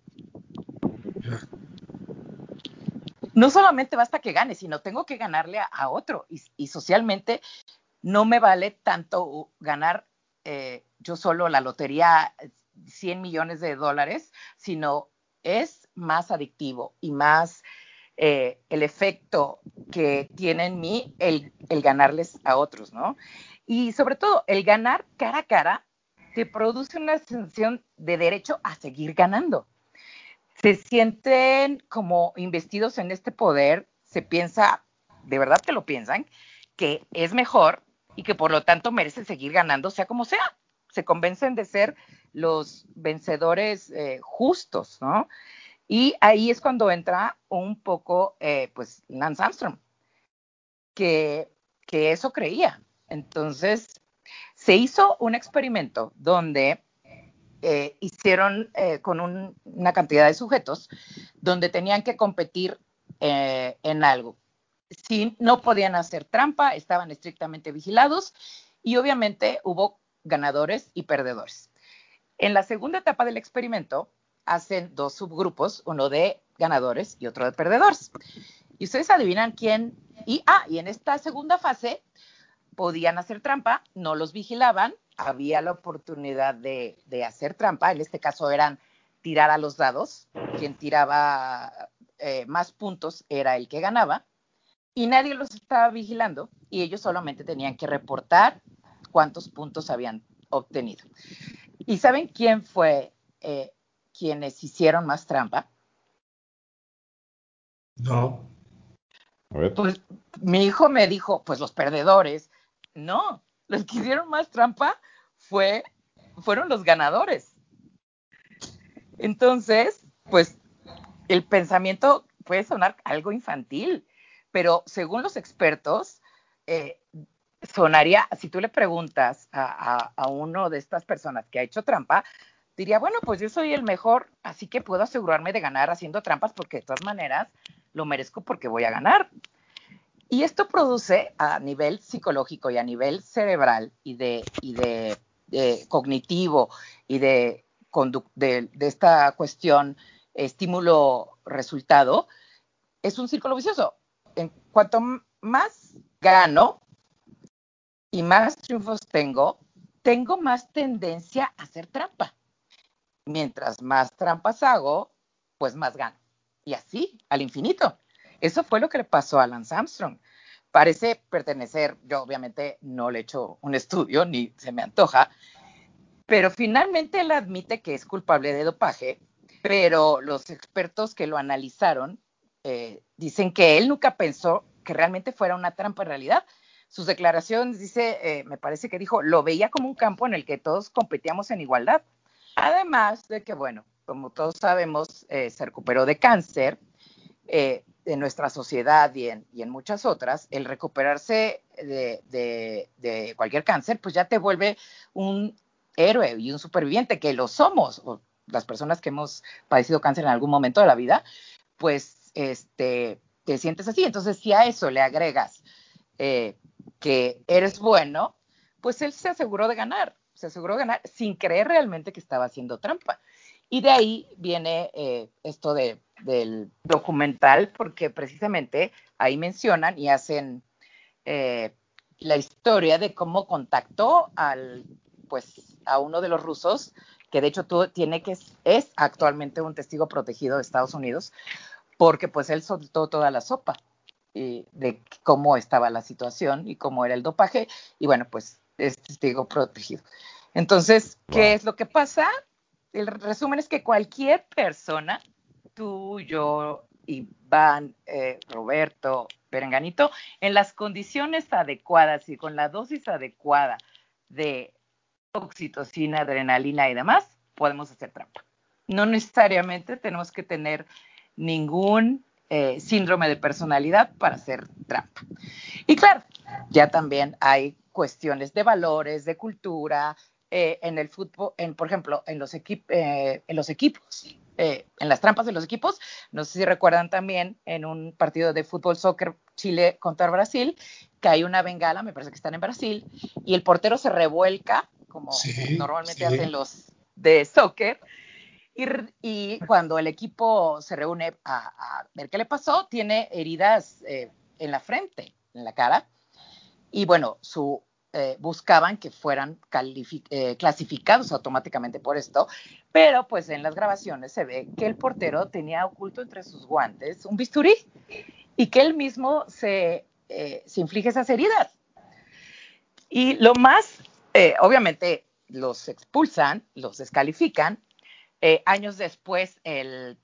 No solamente basta que gane, sino tengo que ganarle a, a otro. Y, y socialmente no me vale tanto ganar eh, yo solo la lotería cien millones de dólares, sino es más adictivo y más eh, el efecto que tiene en mí el, el ganarles a otros, ¿no? Y sobre todo, el ganar cara a cara te produce una sensación de derecho a seguir ganando. Se sienten como investidos en este poder, se piensa, de verdad que lo piensan, que es mejor y que por lo tanto merecen seguir ganando, sea como sea. Se convencen de ser los vencedores eh, justos, ¿no? Y ahí es cuando entra un poco, eh, pues, Lance Armstrong, que, que eso creía. Entonces, se hizo un experimento donde eh, hicieron eh, con un, una cantidad de sujetos donde tenían que competir eh, en algo. Si no podían hacer trampa, estaban estrictamente vigilados y obviamente hubo ganadores y perdedores. En la segunda etapa del experimento hacen dos subgrupos, uno de ganadores y otro de perdedores. Y ustedes adivinan quién. Y, ah, y en esta segunda fase podían hacer trampa, no los vigilaban, había la oportunidad de, de hacer trampa, en este caso eran tirar a los dados, quien tiraba eh, más puntos era el que ganaba, y nadie los estaba vigilando, y ellos solamente tenían que reportar cuántos puntos habían obtenido. ¿Y saben quién fue eh, quienes hicieron más trampa? No. A ver. Pues mi hijo me dijo, pues los perdedores. No, los que hicieron más trampa fue, fueron los ganadores. Entonces, pues el pensamiento puede sonar algo infantil, pero según los expertos, eh, sonaría, si tú le preguntas a, a, a uno de estas personas que ha hecho trampa, diría, bueno, pues yo soy el mejor, así que puedo asegurarme de ganar haciendo trampas porque de todas maneras lo merezco porque voy a ganar. Y esto produce a nivel psicológico y a nivel cerebral y de, y de, de cognitivo y de, de, de esta cuestión estímulo-resultado, es un círculo vicioso. En cuanto más gano y más triunfos tengo, tengo más tendencia a hacer trampa. Mientras más trampas hago, pues más gano. Y así, al infinito. Eso fue lo que le pasó a Lance Armstrong. Parece pertenecer, yo obviamente no le he hecho un estudio, ni se me antoja, pero finalmente él admite que es culpable de dopaje, pero los expertos que lo analizaron eh, dicen que él nunca pensó que realmente fuera una trampa en realidad. Sus declaraciones, dice, eh, me parece que dijo, lo veía como un campo en el que todos competíamos en igualdad. Además de que, bueno, como todos sabemos, eh, se recuperó de cáncer, eh, en nuestra sociedad y en, y en muchas otras, el recuperarse de, de, de cualquier cáncer, pues ya te vuelve un héroe y un superviviente, que lo somos, o las personas que hemos padecido cáncer en algún momento de la vida, pues este, te sientes así. Entonces, si a eso le agregas eh, que eres bueno, pues él se aseguró de ganar, se aseguró de ganar sin creer realmente que estaba haciendo trampa. Y de ahí viene eh, esto de, del documental, porque precisamente ahí mencionan y hacen eh, la historia de cómo contactó al, pues, a uno de los rusos, que de hecho tú, tiene que, es actualmente un testigo protegido de Estados Unidos, porque pues él soltó toda la sopa y de cómo estaba la situación y cómo era el dopaje, y bueno, pues es testigo protegido. Entonces, ¿qué Wow. es lo que pasa? El resumen es que cualquier persona, tú, yo, Iván, eh, Roberto, perenganito, en las condiciones adecuadas y con la dosis adecuada de oxitocina, adrenalina y demás, podemos hacer trampa. No necesariamente tenemos que tener ningún eh, síndrome de personalidad para hacer trampa. Y claro, ya también hay cuestiones de valores, de cultura, eh, en el fútbol, en, por ejemplo, en los, equip, eh, en los equipos, eh, en las trampas de los equipos. No sé si recuerdan también en un partido de fútbol soccer Chile contra Brasil, que hay una bengala, me parece que están en Brasil, y el portero se revuelca, como sí, normalmente sí. hacen los de soccer, y, y cuando el equipo se reúne a, a ver qué le pasó, tiene heridas eh, en la frente, en la cara, y bueno, su, eh, buscaban que fueran eh, clasificados automáticamente por esto, pero pues en las grabaciones se ve que el portero tenía oculto entre sus guantes un bisturí y que él mismo se, eh, se inflige esas heridas. Y lo más, eh, obviamente los expulsan, los descalifican. Eh, años después, el,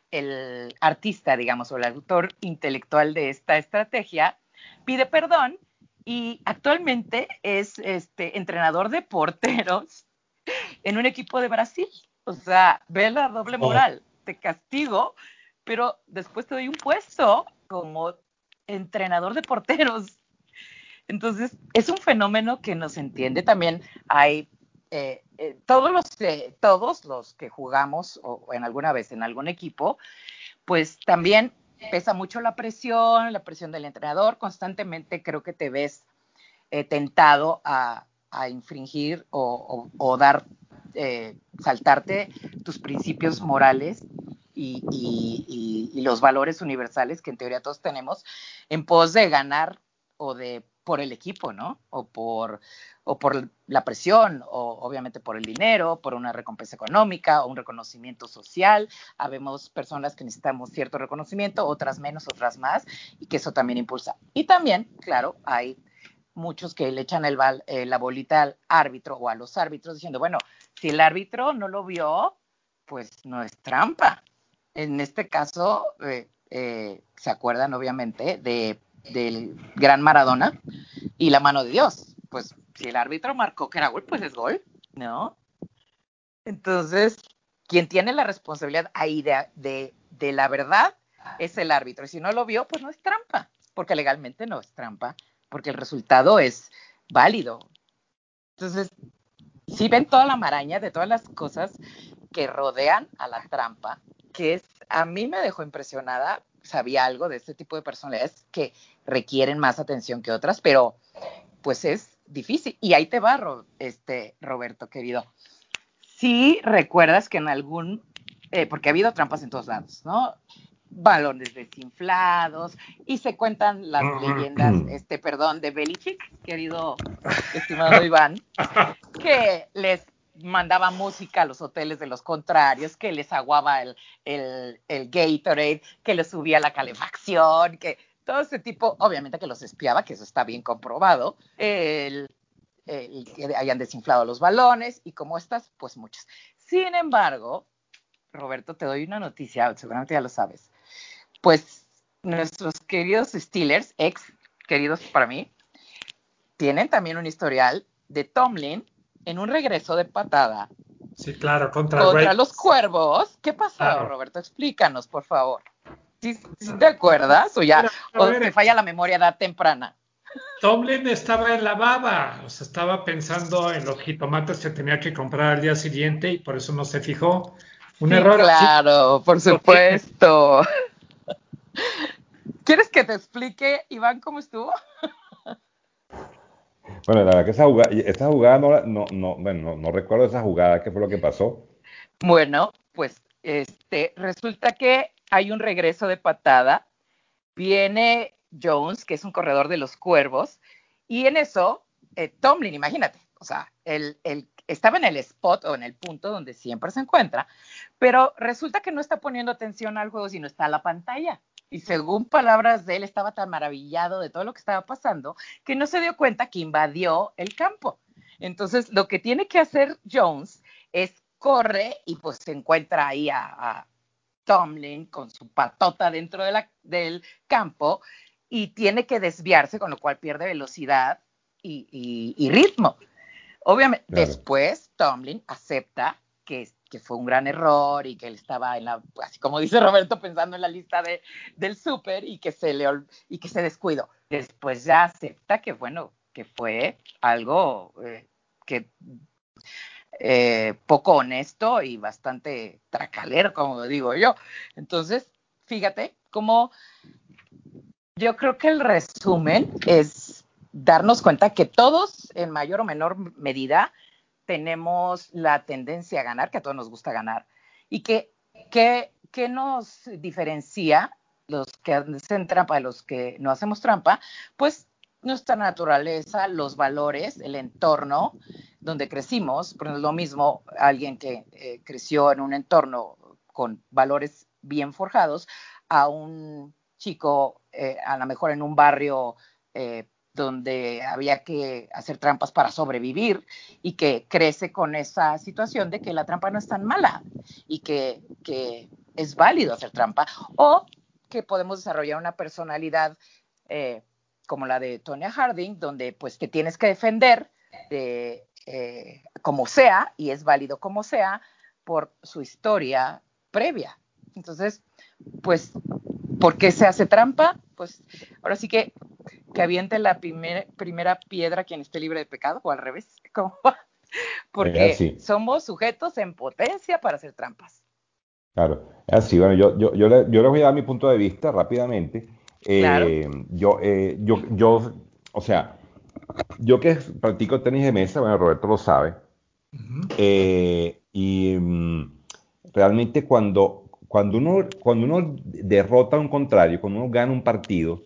el artista, digamos, o el autor intelectual de esta estrategia pide perdón y actualmente es este, entrenador de porteros en un equipo de Brasil. O sea, ve la doble moral. Oh. Te castigo, pero después te doy un puesto como entrenador de porteros. Entonces, es un fenómeno que nos entiende. También hay eh, eh, todos, los, eh, todos los que jugamos o, o en alguna vez en algún equipo, pues también pesa mucho la presión, la presión del entrenador. Constantemente creo que te ves eh, tentado a, a infringir o, o, o dar, eh, saltarte tus principios morales y, y, y, y los valores universales que en teoría todos tenemos en pos de ganar o de por el equipo, ¿no? O por, o por la presión, o obviamente por el dinero, por una recompensa económica o un reconocimiento social. Habemos personas que necesitamos cierto reconocimiento, otras menos, otras más, y que eso también impulsa. Y también, claro, hay muchos que le echan el bal, eh, la bolita al árbitro o a los árbitros diciendo, bueno, si el árbitro no lo vio, pues no es trampa. En este caso, eh, eh, se acuerdan obviamente de del gran Maradona y la mano de Dios. Pues si el árbitro marcó que era gol, pues es gol, ¿no? Entonces, quien tiene la responsabilidad ahí de, de, de la verdad es el árbitro. Y si no lo vio, pues no es trampa, porque legalmente no es trampa, porque el resultado es válido. Entonces, sí ven toda la maraña de todas las cosas que rodean a la trampa, que es, a mí me dejó impresionada. Sabía algo de este tipo de personalidades que requieren más atención que otras, pero pues es difícil. Y ahí te va, este, Roberto, querido. Sí recuerdas que en algún, eh, porque ha habido trampas en todos lados, ¿no? Balones desinflados, y se cuentan las leyendas, este, perdón, de Belichick, querido, estimado Iván, que les mandaba música a los hoteles de los contrarios, que les aguaba el, el, el Gatorade, que les subía la calefacción, que todo ese tipo, obviamente que los espiaba, que eso está bien comprobado, el, el que hayan desinflado los balones, y como estas, pues muchas. Sin embargo, Roberto, te doy una noticia, seguramente ya lo sabes, pues nuestros queridos Steelers, ex queridos para mí, tienen también un historial de Tomlin en un regreso de patada. Sí, claro, contra, contra los Cuervos. ¿Qué pasó, claro, Roberto? Explícanos, por favor. ¿Sí, sí te acuerdas? ¿O ya Mira, o ver, te falla la memoria a edad temprana? Tomlin estaba en la baba, o sea, estaba pensando en los jitomates que tenía que comprar al día siguiente y por eso no se fijó. Un sí, error. Claro, así, por supuesto. ¿Quieres que te explique, Iván, cómo estuvo? Bueno, la verdad que esa jugada, esa jugada no, no, no, bueno, no, no recuerdo esa jugada, qué fue lo que pasó. Bueno, pues este, resulta que hay un regreso de patada, viene Jones, que es un corredor de los Cuervos, y en eso, eh, Tomlin, imagínate, o sea, él, él estaba en el spot o en el punto donde siempre se encuentra, pero resulta que no está poniendo atención al juego, sino está a la pantalla. Y según palabras de él, estaba tan maravillado de todo lo que estaba pasando que no se dio cuenta que invadió el campo. Entonces, lo que tiene que hacer Jones es corre y pues se encuentra ahí a, a Tomlin con su patota dentro de la, del campo y tiene que desviarse, con lo cual pierde velocidad y, y, y ritmo. Obviamente, claro. Después Tomlin acepta que, que fue un gran error y que él estaba, en la, así como dice Roberto, pensando en la lista de, del súper y, que se le, y que se descuidó. Después ya acepta que, bueno, que fue algo eh, que eh, poco honesto y bastante tracalero, como digo yo. Entonces, fíjate cómo yo creo que el resumen es darnos cuenta que todos, en mayor o menor medida, tenemos la tendencia a ganar, que a todos nos gusta ganar, y que, que, que nos diferencia los que hacen trampa de los que no hacemos trampa, pues nuestra naturaleza, los valores, el entorno donde crecimos, pero no es lo mismo alguien que eh, creció en un entorno con valores bien forjados a un chico, eh, a lo mejor en un barrio eh, donde había que hacer trampas para sobrevivir y que crece con esa situación de que la trampa no es tan mala y que, que es válido hacer trampa, o que podemos desarrollar una personalidad eh, como la de Tonya Harding, donde pues te tienes que defender de, eh, como sea, y es válido como sea, por su historia previa. Entonces, pues, ¿por qué se hace trampa? Pues ahora sí que que aviente la primer, primera piedra quien esté libre de pecado, o al revés, ¿cómo va? Porque es así. Somos sujetos en potencia para hacer trampas. Claro, es así. Bueno, yo, yo, yo, le, yo les voy a dar mi punto de vista rápidamente. Claro. Eh, yo, eh, yo, yo, o sea, yo que practico tenis de mesa, bueno, Roberto lo sabe, Uh-huh. eh, y mm, realmente cuando, cuando uno, cuando uno derrota a un contrario, cuando uno gana un partido,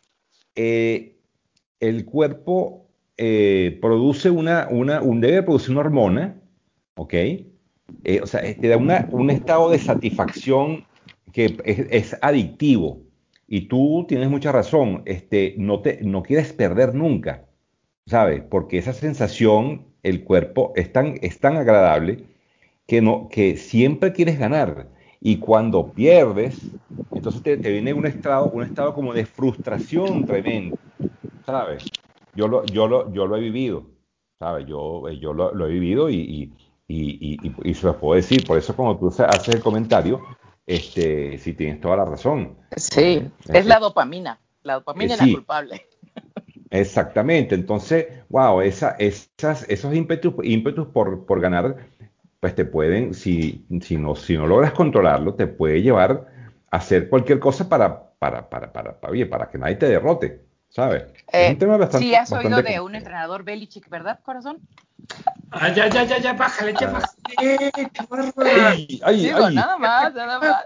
eh, el cuerpo eh, produce una, una, un, debe producir una hormona, ¿ok? Eh, o sea, eh, te da una, un estado de satisfacción que es, es adictivo. Y tú tienes mucha razón, este, no, te, no quieres perder nunca, ¿sabes? Porque esa sensación, el cuerpo, es tan, es tan agradable que, no, que siempre quieres ganar. Y cuando pierdes, entonces te, te viene un estado, un estado como de frustración tremendo, ¿sabes? Yo lo, yo lo, yo lo he vivido, ¿sabes? Yo, eh, yo lo, lo he vivido y, y, y, y, y- y se los puedo decir. Por eso cuando tú hace- haces el comentario, este, si tienes toda la razón. Sí, Eh, es eh, la dopamina. La eh, dopamina es la sí, culpable. exactamente. Entonces, wow, esa, esas, esos ímpetus, ímpetus por, por ganar, pues te pueden, si, si no, si no logras controlarlo, te puede llevar a hacer cualquier cosa para, para, para, para, para, oye, para que nadie te derrote, ¿sabes? Es un Eh, tema sí, bastante, has oído bastante de un complejo. entrenador Belichick, ¿verdad, corazón? Ah, ya, ya, ya, ya, bájale, ya Ah, bájale, qué bárbara. ay, ay, Digo, ay. nada más, nada más.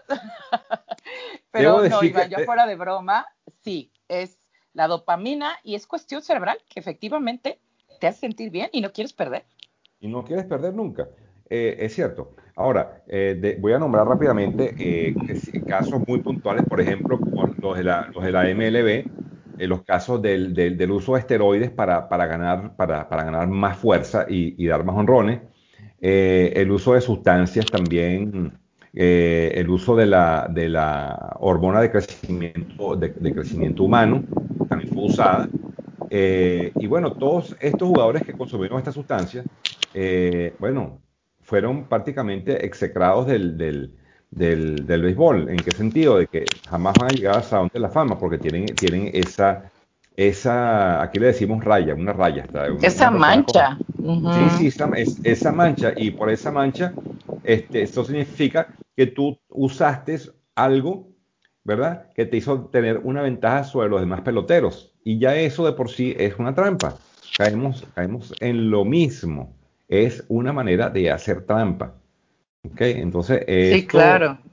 Debo Pero no, decir que, Iván, ya eh, fuera de broma, sí, es la dopamina y es cuestión cerebral que efectivamente te hace sentir bien y no quieres perder. y no quieres perder nunca. Eh, es cierto. Ahora, eh, de- voy a nombrar rápidamente eh, es- casos muy puntuales, por ejemplo, como los de la, los de la M L B, eh, los casos del, del- del uso de esteroides para, para ganar, para, para ganar más fuerza y, y dar más honrones, eh, el uso de sustancias también, eh, el uso de la, de la hormona de crecimiento, de, de crecimiento humano, también fue usada. Eh, y bueno, todos estos jugadores que consumieron esta sustancia, eh, bueno, fueron prácticamente execrados del, del, del, del béisbol. ¿En qué sentido? De que jamás van a llegar al Salón de la Fama porque tienen, tienen esa, esa, aquí le decimos raya, una raya, está, una, Esa una persona con... mancha. Sí, sí, Uh-huh. esa, es- esa mancha, y por esa mancha, este, esto significa que tú usaste algo, ¿verdad? Que te hizo tener una ventaja sobre los demás peloteros. Y ya eso de por sí es una trampa. Caemos, caemos en lo mismo. Es una manera de hacer trampa. ¿Ok? Entonces, Sí, esto claro.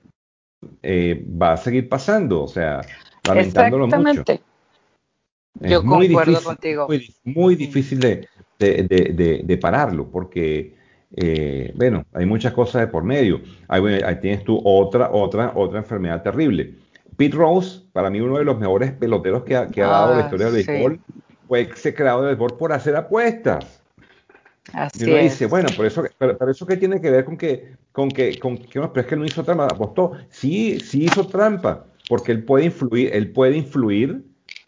eh, va a seguir pasando, o sea, lamentándolo mucho. Exactamente. Es Yo muy concuerdo difícil, contigo. muy, muy Uh-huh. difícil de, de- de- de- de pararlo, porque, eh, bueno, hay muchas cosas de por medio. Ahí, bueno, ahí tienes tú otra, otra, otra enfermedad terrible. Pete Rose, para mí uno de los mejores peloteros que ha, que ha dado la Ah, historia del sí, béisbol, fue execrado del béisbol por hacer apuestas. Y así uno dice, es. bueno, pero eso, pero, pero eso qué tiene que ver con que, con que, con que, no, pero es que él no hizo trampa, apostó. Sí, sí hizo trampa, porque él puede influir, él puede influir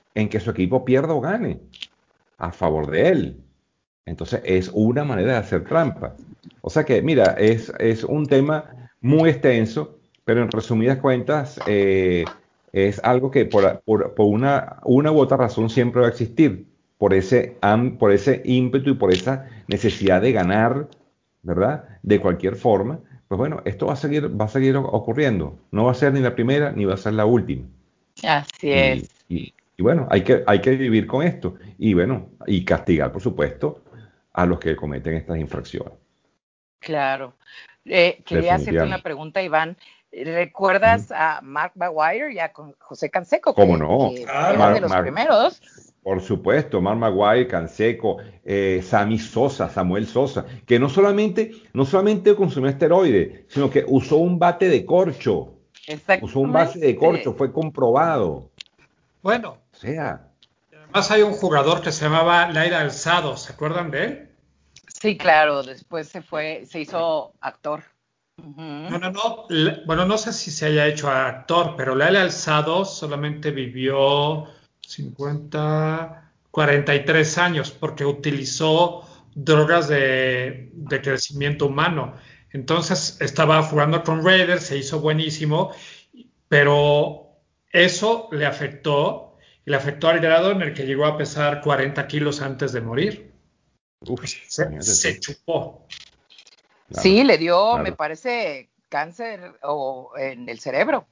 en que su equipo pierda o gane a favor de él. Entonces es una manera de hacer trampa. O sea que, mira, es, es un tema muy extenso, pero en resumidas cuentas eh, es algo que por, por- por una, una u otra razón siempre va a existir, por ese, am- por ese ímpetu y por esa necesidad de ganar, ¿verdad? De cualquier forma. Pues bueno, esto va a seguir, va a seguir ocurriendo. No va a ser ni la primera ni va a ser la última. Así es. Y, y- y bueno, hay que, hay que vivir con esto. Y bueno, y castigar, por supuesto, a los que cometen estas infracciones. Claro. Eh, quería hacerte una Definitivamente. pregunta, Iván. Ujú. ¿Recuerdas a Mark Maguire y a con- José Canseco, ¿Cómo que, no? que eran de Claro. Mar- los Mar- primeros? por supuesto, Mark Maguire, Canseco, eh, Sammy Sosa, Samuel Sosa, que no solamente, no solamente consumió esteroides, sino que usó un bate de corcho. Usó un base de corcho, Exactamente. fue comprobado. Bueno, O sea, además hay un jugador que se llamaba Laira Alzado, ¿se acuerdan de él? Sí, claro. Después se fue, se hizo actor. No, Ujú. no, no. Le- Bueno, no sé si se haya hecho actor, pero Laila Alzado solamente vivió cincuenta, cuarenta y tres años porque utilizó drogas de, de crecimiento humano. Entonces estaba jugando con Raiders, se hizo buenísimo, pero eso le afectó, y le afectó al grado en el que llegó a pesar cuarenta kilos antes de morir. uf, Se, imagínate se tú. chupó. Sí, Claro, le dio, me claro. parece, cáncer o en el cerebro.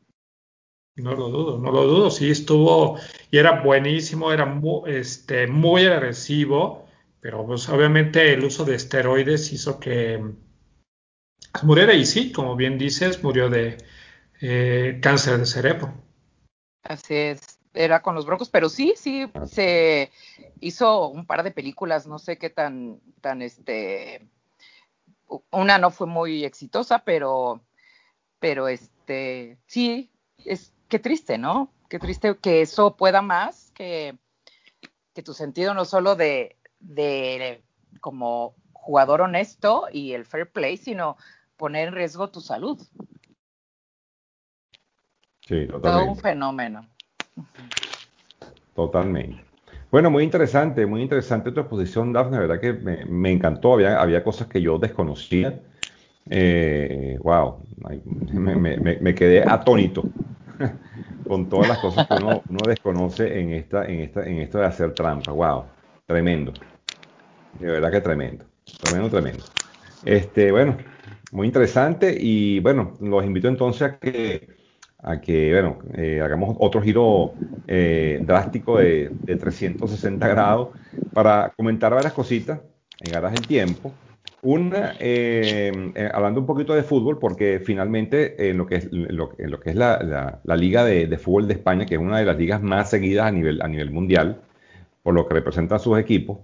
No lo dudo, no lo dudo. Sí, estuvo y era buenísimo, era mu- este, muy agresivo, pero pues, obviamente el uso de esteroides hizo que pues, muriera. Y sí, como bien dices, murió de eh, cáncer de cerebro. Así es, era con los Broncos, pero sí, sí, Ah, se hizo un par de películas, no sé qué tan, tan, este, una no fue muy exitosa, pero, pero, este, sí, es, qué triste, ¿no? Qué triste que eso pueda más, que, que tu sentido no solo de, de como jugador honesto y el fair play, sino poner en riesgo tu salud. sí, Todo un totalmente. fenómeno. Totalmente. Bueno, muy interesante, muy interesante tu exposición, Dafne. La verdad que me, me encantó. Había, había cosas que yo desconocía. Eh, wow, ay, me, me- me- me quedé atónito con todas las cosas que uno, uno desconoce en esta, en esta, en esto de hacer trampa. Wow, tremendo. De verdad que tremendo. Tremendo, tremendo. Este, bueno, muy interesante y bueno, los invito entonces a que, a que bueno, eh, hagamos otro giro eh, drástico de, de trescientos sesenta grados para comentar varias cositas en aras del tiempo. Una, eh, eh, hablando un poquito de fútbol, porque finalmente en lo que es, en lo, en lo que es la, la- la Liga de, de Fútbol de España, que es una de las ligas más seguidas a nivel, a nivel mundial, por lo que representan sus equipos,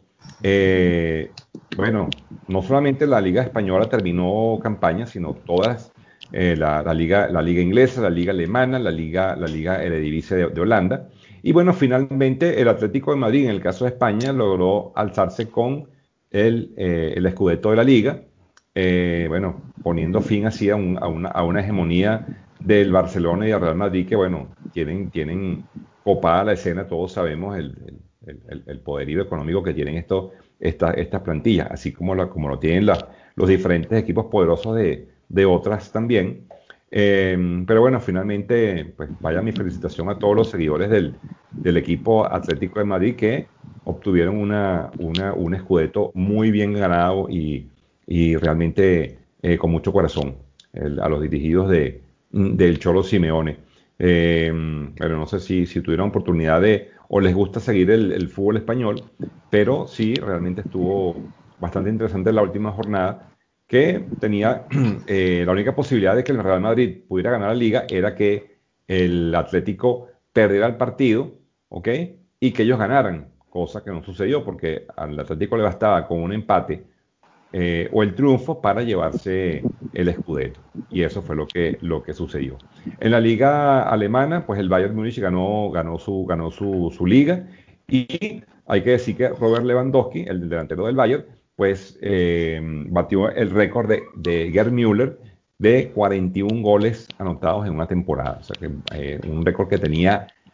eh, bueno, no solamente la Liga Española terminó campaña, sino todas, eh, la, la liga, la Liga Inglesa, la Liga Alemana, la Liga, la Liga Eredivisie de, de Holanda. Y bueno, finalmente el Atlético de Madrid, en el caso de España, logró alzarse con el, eh, el Scudetto de la Liga, eh, bueno, poniendo fin así a, un- a una, a una hegemonía del Barcelona y del Real Madrid que, bueno, tienen, tienen copada la escena, todos sabemos el, el, el, el poderío económico que tienen estos, esta, estas plantillas, así como, la, como lo tienen la, los diferentes equipos poderosos de, de otras también. Eh, pero bueno, finalmente, pues vaya mi felicitación a todos los seguidores del, del equipo Atlético de Madrid que obtuvieron una, una, un escudeto muy bien ganado y, y realmente eh, con mucho corazón el, a los dirigidos de, del Cholo Simeone. Eh, pero no sé si, si tuvieron oportunidad de o les gusta seguir el, el fútbol español, pero sí, realmente estuvo bastante interesante la última jornada, que tenía eh, la única posibilidad de que el Real Madrid pudiera ganar la liga era que el Atlético perdiera el partido, ¿ok? Y que ellos ganaran, cosa que no sucedió porque al Atlético le bastaba con un empate eh, o el triunfo para llevarse el Scudetto. Y eso fue lo que, lo que sucedió. En la liga alemana, pues el Bayern Múnich ganó, ganó, su, ganó su, su liga y hay que decir que Robert Lewandowski, el delantero del Bayern, pues eh, batió el récord de, de Gerd Müller de cuarenta y uno goles anotados en una temporada. O sea que eh, un récord que tenía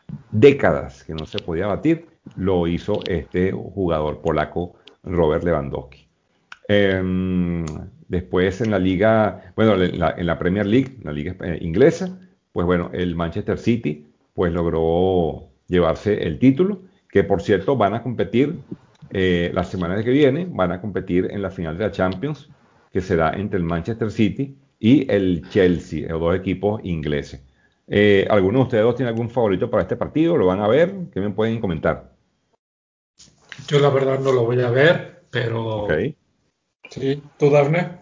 décadas que no se podía batir, lo hizo este jugador polaco Robert Lewandowski. Eh, después en la liga, bueno, en la, en la Premier League, la liga eh, inglesa, pues bueno, el Manchester City pues logró llevarse el título, que por cierto van a competir eh, la semana que viene, van a competir en la final de la Champions, que será entre el Manchester City y el Chelsea, los dos equipos ingleses. Eh, ¿alguno de ustedes dos tiene algún favorito para este partido? ¿Lo van a ver? ¿Qué me pueden comentar? Yo la verdad no lo voy a ver, Ok, pero sí, ¿tú, Dafne?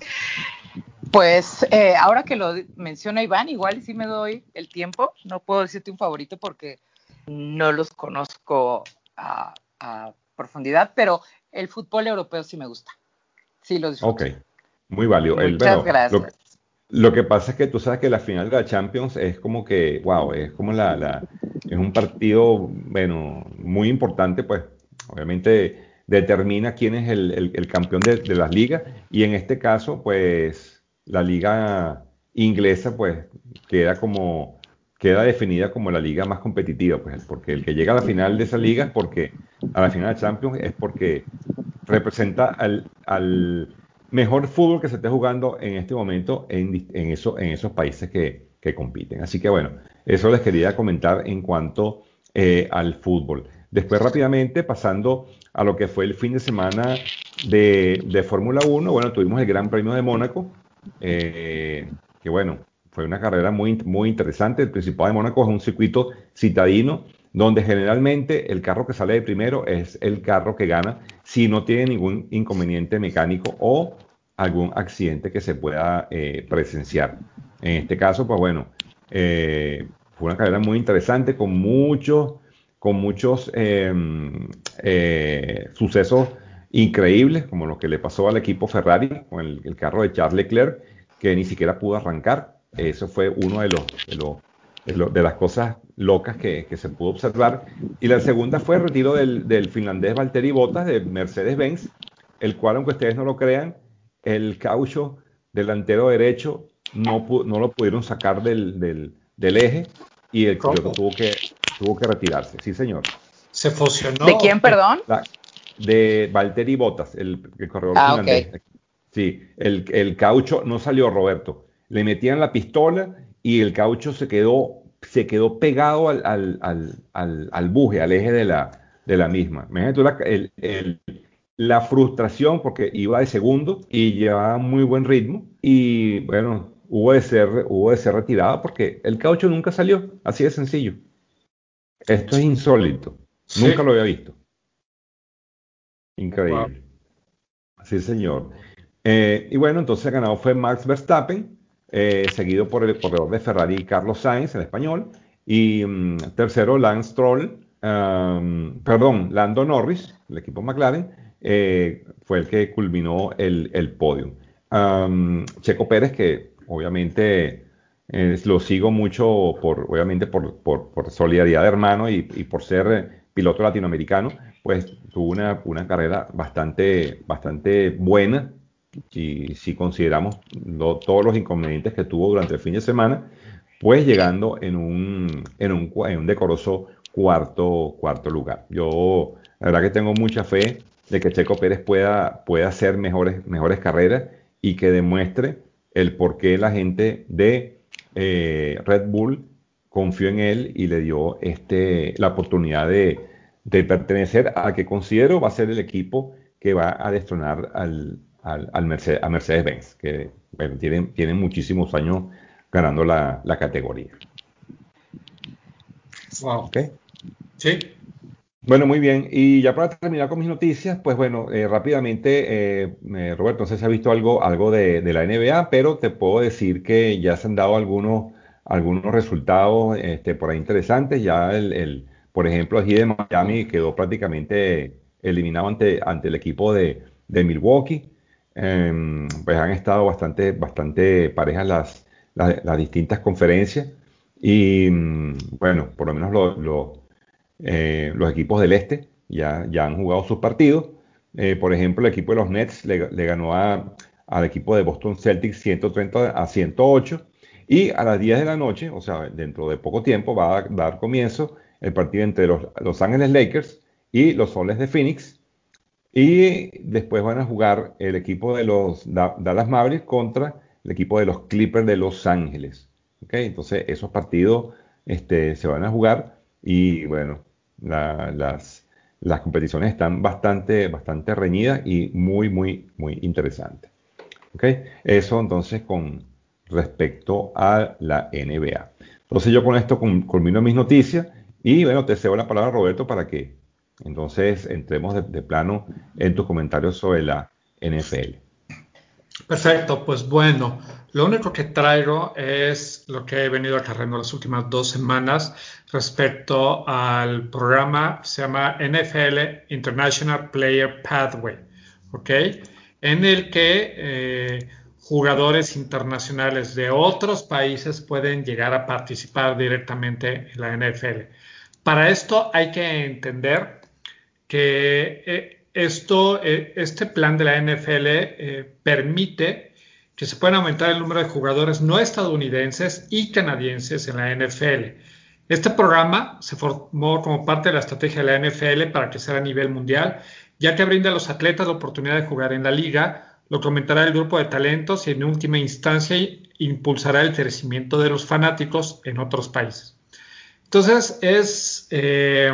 Pues eh, ahora que lo menciona Iván, igual sí me doy el tiempo. No puedo decirte un favorito porque no los conozco a, a profundidad, pero el fútbol europeo sí me gusta. Sí lo ok, disfruto. muy válido. El, Muchas bueno, lo, gracias. lo que pasa es que tú sabes que la final de la Champions es como que, wow, es como la, la, es un partido, bueno, muy importante, pues, obviamente determina quién es el, el- el campeón de, de las ligas, y en este caso, pues, la liga inglesa, pues, queda como, queda definida como la liga más competitiva, pues, porque el que llega a la final de esa liga es porque, a la final de Champions, es porque representa al, al mejor fútbol que se esté jugando en este momento en, en, eso, en esos países que, que compiten. Así que bueno, eso les quería comentar en cuanto eh, al fútbol. Después rápidamente, pasando a lo que fue el fin de semana de, de Fórmula Uno, bueno, tuvimos el Gran Premio de Mónaco, eh, que bueno, fue una carrera muy, muy interesante. El Principado de Mónaco es un circuito citadino donde generalmente el carro que sale de primero es el carro que gana si no tiene ningún inconveniente mecánico o algún accidente que se pueda eh, presenciar. En este caso, pues bueno, eh, fue una carrera muy interesante con muchos, con muchos eh, eh, sucesos increíbles, como lo que le pasó al equipo Ferrari con el, el carro de Charles Leclerc, que ni siquiera pudo arrancar. Eso fue uno de los, de los de, lo, de las cosas locas que, que, se pudo observar. Y la segunda fue el retiro del, del finlandés Valtteri Bottas de Mercedes-Benz, el cual, aunque ustedes no lo crean, el caucho delantero derecho no, no lo pudieron sacar del, del, del eje y el piloto ¿Cómo? tuvo que, tuvo que retirarse. Sí, señor. ¿Se ¿De fusionó o quién, qué? perdón? La, de Valtteri Bottas, el, el corredor Ah, ok. finlandés. Sí, el, el caucho no salió, Roberto. Le metían la pistola y el caucho se quedó, se quedó pegado al, al, al, al, al buje, al eje de la, de la misma. Imagínate tú la, el, el, la frustración porque iba de segundo y llevaba muy buen ritmo y bueno, hubo de ser, hubo de ser retirado porque el caucho nunca salió, así de sencillo. Esto es insólito, Sí. nunca lo había visto. Wow. Increíble. Sí, señor. Eh, y bueno, entonces el ganador fue Max Verstappen, eh, seguido por el corredor de Ferrari Carlos Sainz, en español, y mm, tercero Lance Stroll, um, perdón, Lando Norris, el equipo McLaren, eh, fue el que culminó el, el podio. Um, Checo Pérez, que obviamente eh, lo sigo mucho por, obviamente por, por, por solidaridad de hermano y, y por ser eh, piloto latinoamericano, pues tuvo una, una carrera bastante, bastante buena, si, si consideramos lo- todos los inconvenientes que tuvo durante el fin de semana, pues llegando en un, en un, cua- en un decoroso cuarto, cuarto lugar. Yo, la verdad que tengo mucha fe de que Checo Pérez pueda, pueda hacer mejores, mejores carreras y que demuestre el por qué la gente de eh, Red Bull confió en él y le dio este, la oportunidad de, de pertenecer a que considero va a ser el equipo que va a destronar al, al, al Mercedes, a Mercedes-Benz, que bueno, tienen, tienen muchísimos años ganando la, la categoría. Wow. ¿Ok? Sí. Bueno, muy bien. Y ya para terminar con mis noticias, pues bueno, eh, rápidamente, eh, eh, Roberto, no sé si has visto algo, algo de, de la N B A, pero te puedo decir que ya se han dado algunos, algunos resultados este, por ahí interesantes. Ya el, el- por ejemplo, el Heat de Miami quedó prácticamente eliminado ante, ante el equipo de, de Milwaukee. Em, pues han estado bastante, bastante parejas las, las, las distintas conferencias. Y mm, bueno, por lo menos lo, lo- eh, los equipos del este ya, ya han jugado sus partidos. Eh, por ejemplo, el equipo de los Nets le, le ganó a- al equipo de Boston Celtics ciento treinta a ciento ocho. Y a las diez de la noche, o sea, dentro de poco tiempo, va a dar comienzo el partido entre los Los Ángeles Lakers y los Soles de Phoenix. Y después van a jugar el equipo de los Da- Dallas Mavericks contra el equipo de los Clippers de Los Ángeles. ¿Ok? Entonces, esos partidos este, se van a jugar y bueno, la- las, las competiciones están bastante, bastante reñidas y muy, muy, muy interesantes. ¿Ok? Eso entonces con respecto a la N B A. Entonces yo con esto con- culmino mis noticias y bueno, te cedo la palabra Roberto para que entonces entremos de, de plano en tus comentarios sobre la N F L. Perfecto, pues bueno, lo único que traigo es lo que he venido acarreando las últimas dos semanas respecto al programa que se llama N F L International Player Pathway, ¿ok? En el que eh, jugadores internacionales de otros países pueden llegar a participar directamente en la N F L. Para esto hay que entender que eh, esto, eh, este plan de la N F L eh, permite que se puedan aumentar el número de jugadores no estadounidenses y canadienses en la N F L. Este programa se formó como parte de la estrategia de la N F L para crecer a nivel mundial, ya que brinda a los atletas la oportunidad de jugar en la liga, lo que aumentará el grupo de talentos y en última instancia impulsará el crecimiento de los fanáticos en otros países. Entonces, es eh,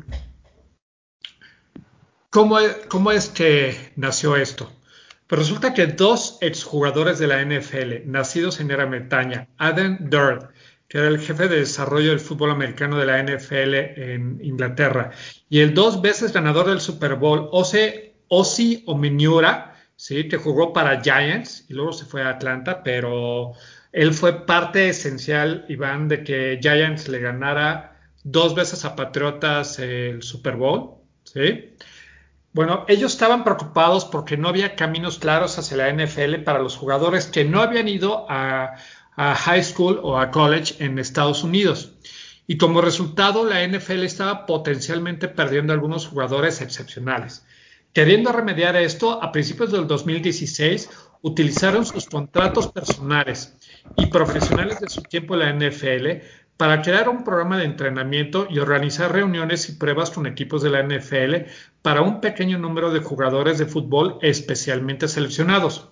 ¿Cómo es, cómo es que nació esto? Pues resulta que dos exjugadores de la N F L, nacidos en Gran Bretaña, Adam Durd, que era el jefe de desarrollo del fútbol americano de la N F L en Inglaterra, y el dos veces ganador del Super Bowl, Osi Omenyiora, ¿sí? Que jugó para Giants y luego se fue a Atlanta, pero él fue parte esencial, Iván, de que Giants le ganara dos veces a Patriotas el Super Bowl, ¿sí? Bueno, ellos estaban preocupados porque no había caminos claros hacia la N F L para los jugadores que no habían ido a, a high school o a college en Estados Unidos. Y como resultado, la N F L estaba potencialmente perdiendo algunos jugadores excepcionales. Queriendo remediar esto, a principios del dos mil dieciséis utilizaron sus contratos personales y profesionales de su tiempo en la N F L para crear un programa de entrenamiento y organizar reuniones y pruebas con equipos de la N F L para un pequeño número de jugadores de fútbol especialmente seleccionados.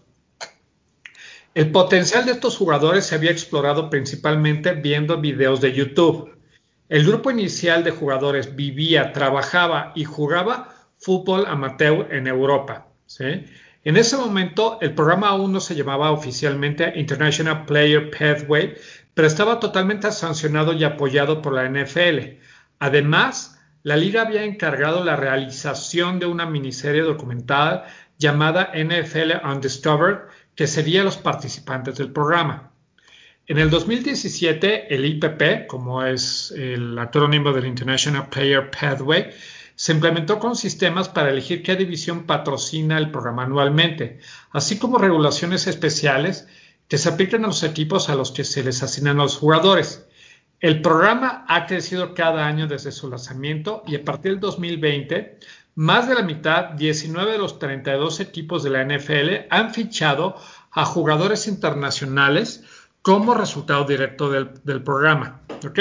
El potencial de estos jugadores se había explorado principalmente viendo videos de YouTube. El grupo inicial de jugadores vivía, trabajaba y jugaba fútbol amateur en Europa, ¿sí? En ese momento, el programa aún no se llamaba oficialmente International Player Pathway, pero estaba totalmente sancionado y apoyado por la N F L. Además, la liga había encargado la realización de una miniserie documental llamada N F L Undiscovered, que sería los participantes del programa. En el dos mil diecisiete, el I P P, como es el acrónimo del International Player Pathway, se implementó con sistemas para elegir qué división patrocina el programa anualmente, así como regulaciones especiales que se aplican a los equipos a los que se les asignan los jugadores. El programa ha crecido cada año desde su lanzamiento y a partir del dos mil veinte, más de la mitad, diecinueve de los treinta y dos equipos de la N F L han fichado a jugadores internacionales como resultado directo del, del programa. ¿Ok?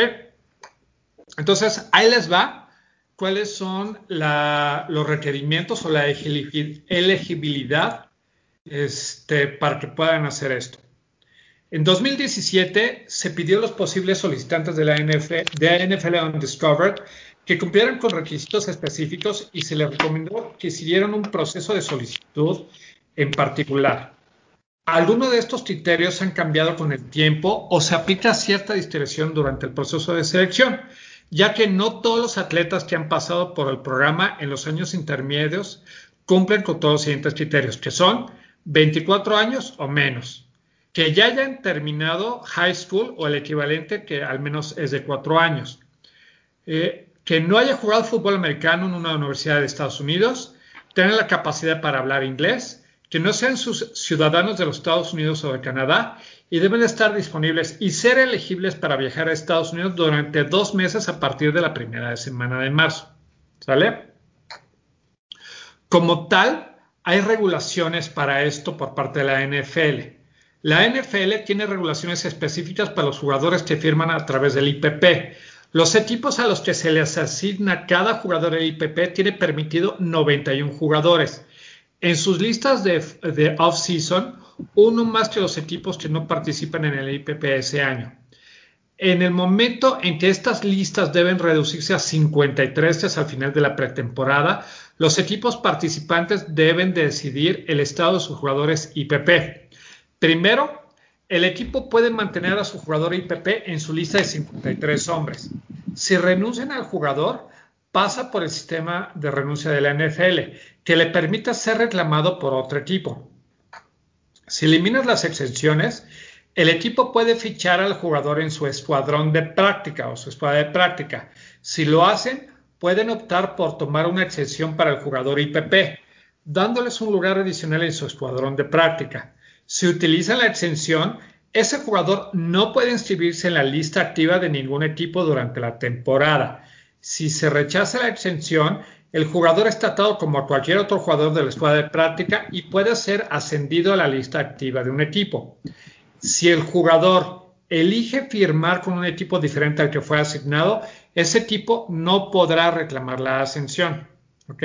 Entonces, ahí les va cuáles son la, los requerimientos o la elegibilidad este, para que puedan hacer esto. En dos mil diecisiete se pidió a los posibles solicitantes de la N F L, de N F L Undiscovered que cumplieran con requisitos específicos y se les recomendó que siguieran un proceso de solicitud en particular. Algunos de estos criterios han cambiado con el tiempo o se aplica cierta discreción durante el proceso de selección, ya que no todos los atletas que han pasado por el programa en los años intermedios cumplen con todos los siguientes criterios, que son veinticuatro años o menos, que ya hayan terminado high school o el equivalente, que al menos es de cuatro años, eh, que no haya jugado fútbol americano en una universidad de Estados Unidos, tengan la capacidad para hablar inglés, que no sean sus ciudadanos de los Estados Unidos o de Canadá y deben estar disponibles y ser elegibles para viajar a Estados Unidos durante dos meses a partir de la primera semana de marzo. ¿Sale? Como tal, hay regulaciones para esto por parte de la N F L. La N F L tiene regulaciones específicas para los jugadores que firman a través del I P P. Los equipos a los que se les asigna cada jugador del I P P tiene permitido noventa y uno jugadores. En sus listas de, de off-season, uno más que los equipos que no participan en el I P P ese año. En el momento en que estas listas deben reducirse a cincuenta y tres, que es al final de la pretemporada, los equipos participantes deben decidir el estado de sus jugadores I P P. Primero, el equipo puede mantener a su jugador I P P en su lista de cincuenta y tres hombres. Si renuncian al jugador, pasa por el sistema de renuncia de la N F L, que le permite ser reclamado por otro equipo. Si eliminas las exenciones, el equipo puede fichar al jugador en su escuadrón de práctica o su escuadra de práctica. Si lo hacen, pueden optar por tomar una excepción para el jugador I P P, dándoles un lugar adicional en su escuadrón de práctica. Si utilizan la exención, ese jugador no puede inscribirse en la lista activa de ningún equipo durante la temporada. Si se rechaza la exención, el jugador es tratado como cualquier otro jugador de la escuadra de práctica y puede ser ascendido a la lista activa de un equipo. Si el jugador elige firmar con un equipo diferente al que fue asignado, ese equipo no podrá reclamar la ascensión. ¿Ok?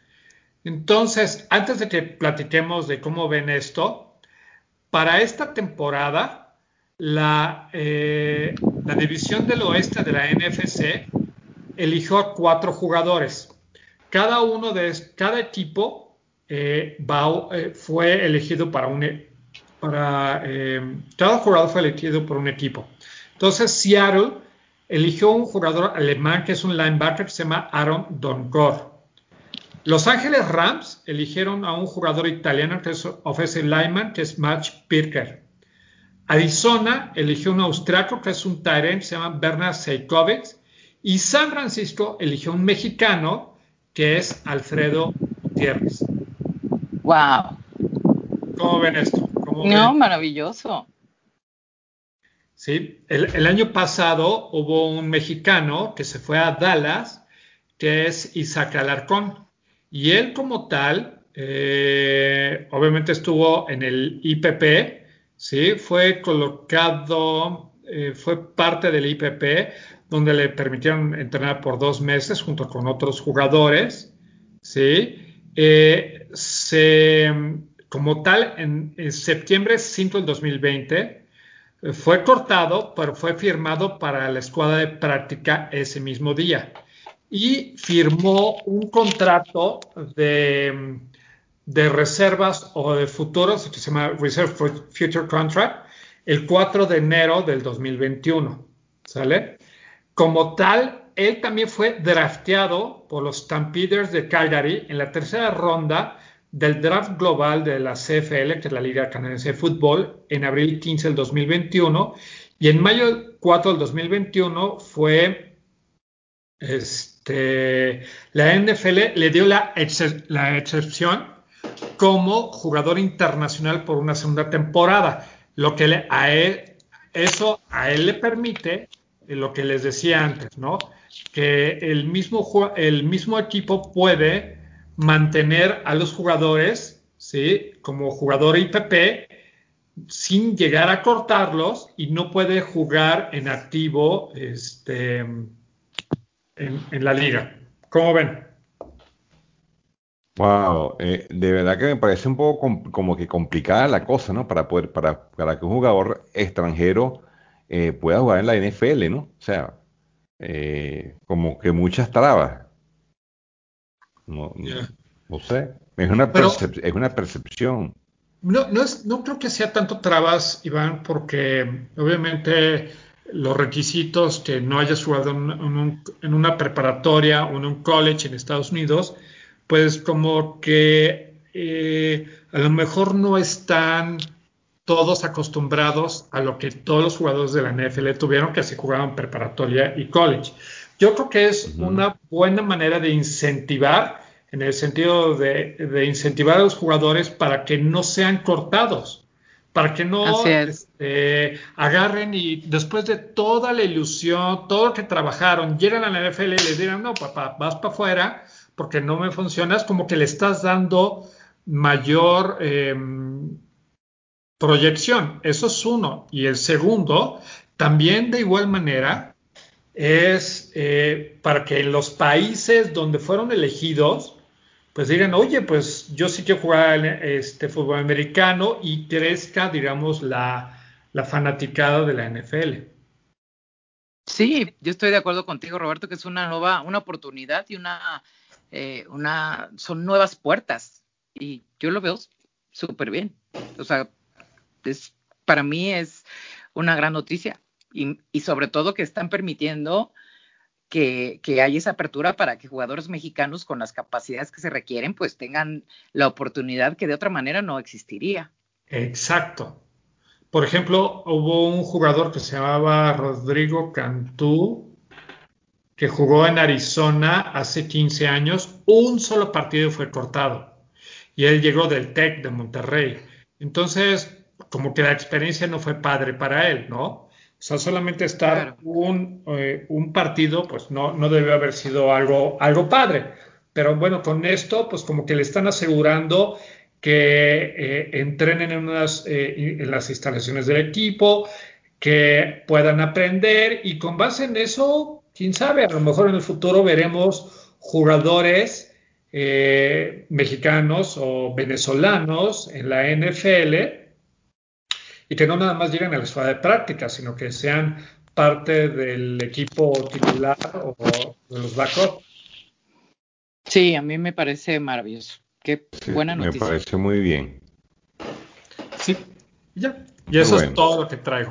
Entonces, antes de que platiquemos de cómo ven esto, para esta temporada, la, eh, la división del oeste de la N F C eligió a cuatro jugadores. Cada uno de cada equipo eh, va, eh, fue elegido para un para eh, cada jugador fue elegido por un equipo. Entonces Seattle eligió un jugador alemán que es un linebacker que se llama Aaron Donkour. Los Ángeles Rams eligieron a un jugador italiano que es offensive lineman que es Matt Pirker. Arizona eligió un austriaco que es un tight end que se llama Bernard Sejkovic. Y San Francisco eligió un mexicano que es Alfredo Gutiérrez. Wow. ¿Cómo ven esto? ¿Cómo No, ven? maravilloso. Sí, el, el año pasado hubo un mexicano que se fue a Dallas, que es Isaac Alarcón. Y él como tal, eh, obviamente estuvo en el I P P, ¿sí? Fue colocado, eh, fue parte del I P P, donde le permitieron entrenar por dos meses junto con otros jugadores, ¿sí? Eh, se, como tal, en, en septiembre cinco del dos mil veinte, eh, fue cortado, pero fue firmado para la escuadra de práctica ese mismo día. Y firmó un contrato de, de reservas o de futuros, que se llama Reserve Future Contract, el cuatro de enero del dos mil veintiuno. ¿Sale? Como tal, él también fue drafteado por los Stampeders de Calgary en la tercera ronda del draft global de la C F L, que es la Liga Canadiense de Fútbol, en abril quince del dos mil veintiuno. Y en mayo cuatro del dos mil veintiuno fue, este, la N F L le dio la, ex, la excepción como jugador internacional por una segunda temporada, lo que le, a él, eso a él le permite lo que les decía antes, ¿no? Que el mismo, el mismo equipo puede mantener a los jugadores, ¿sí? Como jugador I P P sin llegar a cortarlos y no puede jugar en activo este, en, en la liga. ¿Cómo ven? Wow, eh, de verdad que me parece un poco com- como que complicada la cosa, ¿no? Para poder, para, para que un jugador extranjero eh, pueda jugar en la N F L, ¿no? O sea, eh, como que muchas trabas. No, no, Yeah. no sé. Es una Pero percep- es una percepción. No, no, es, no creo que sea tanto trabas, Iván, porque obviamente los requisitos que no hayas jugado en, en un- en una preparatoria o en un college en Estados Unidos, pues como que eh, a lo mejor no están todos acostumbrados a lo que todos los jugadores de la N F L tuvieron, que así jugaban preparatoria y college. Yo creo que es Ujú. una buena manera de incentivar, en el sentido de, de incentivar a los jugadores para que no sean cortados, para que Así no es. este, agarren y después de toda la ilusión, todo lo que trabajaron, llegan a la N F L y les digan, no, papá, vas para afuera porque no me funcionas, como que le estás dando mayor... Eh, proyección. Eso es uno. Y el segundo, también de igual manera, es eh, para que en los países donde fueron elegidos, pues digan, oye, pues yo sí quiero jugar este fútbol americano y crezca, digamos, la, la fanaticada de la N F L. Sí, yo estoy de acuerdo contigo, Roberto, que es una nueva, una oportunidad y una, eh, una, son nuevas puertas. Y yo lo veo súper bien. O sea, es, para mí es una gran noticia. Y, y sobre todo que están permitiendo que, que haya esa apertura para que jugadores mexicanos con las capacidades que se requieren, pues tengan la oportunidad que de otra manera no existiría. Exacto. Por ejemplo, hubo un jugador que se llamaba Rodrigo Cantú, que jugó en Arizona hace quince años, un solo partido fue cortado y él llegó del Tec de Monterrey. Entonces, como que la experiencia no fue padre para él, ¿no? O sea, solamente estar Claro. un, eh, un partido, pues no, no debió haber sido algo, algo padre. Pero bueno, con esto, pues como que le están asegurando que eh, entrenen en, unas, eh, en las instalaciones del equipo, que puedan aprender y con base en eso, quién sabe, a lo mejor en el futuro veremos jugadores eh, mexicanos o venezolanos en la N F L y que no nada más lleguen a la escuela de práctica, sino que sean parte del equipo titular o de los backup. Sí, a mí me parece maravilloso. Qué Sí, buena me noticia. parece muy bien. Sí, y ya. Y Qué eso es bueno. todo lo que traigo.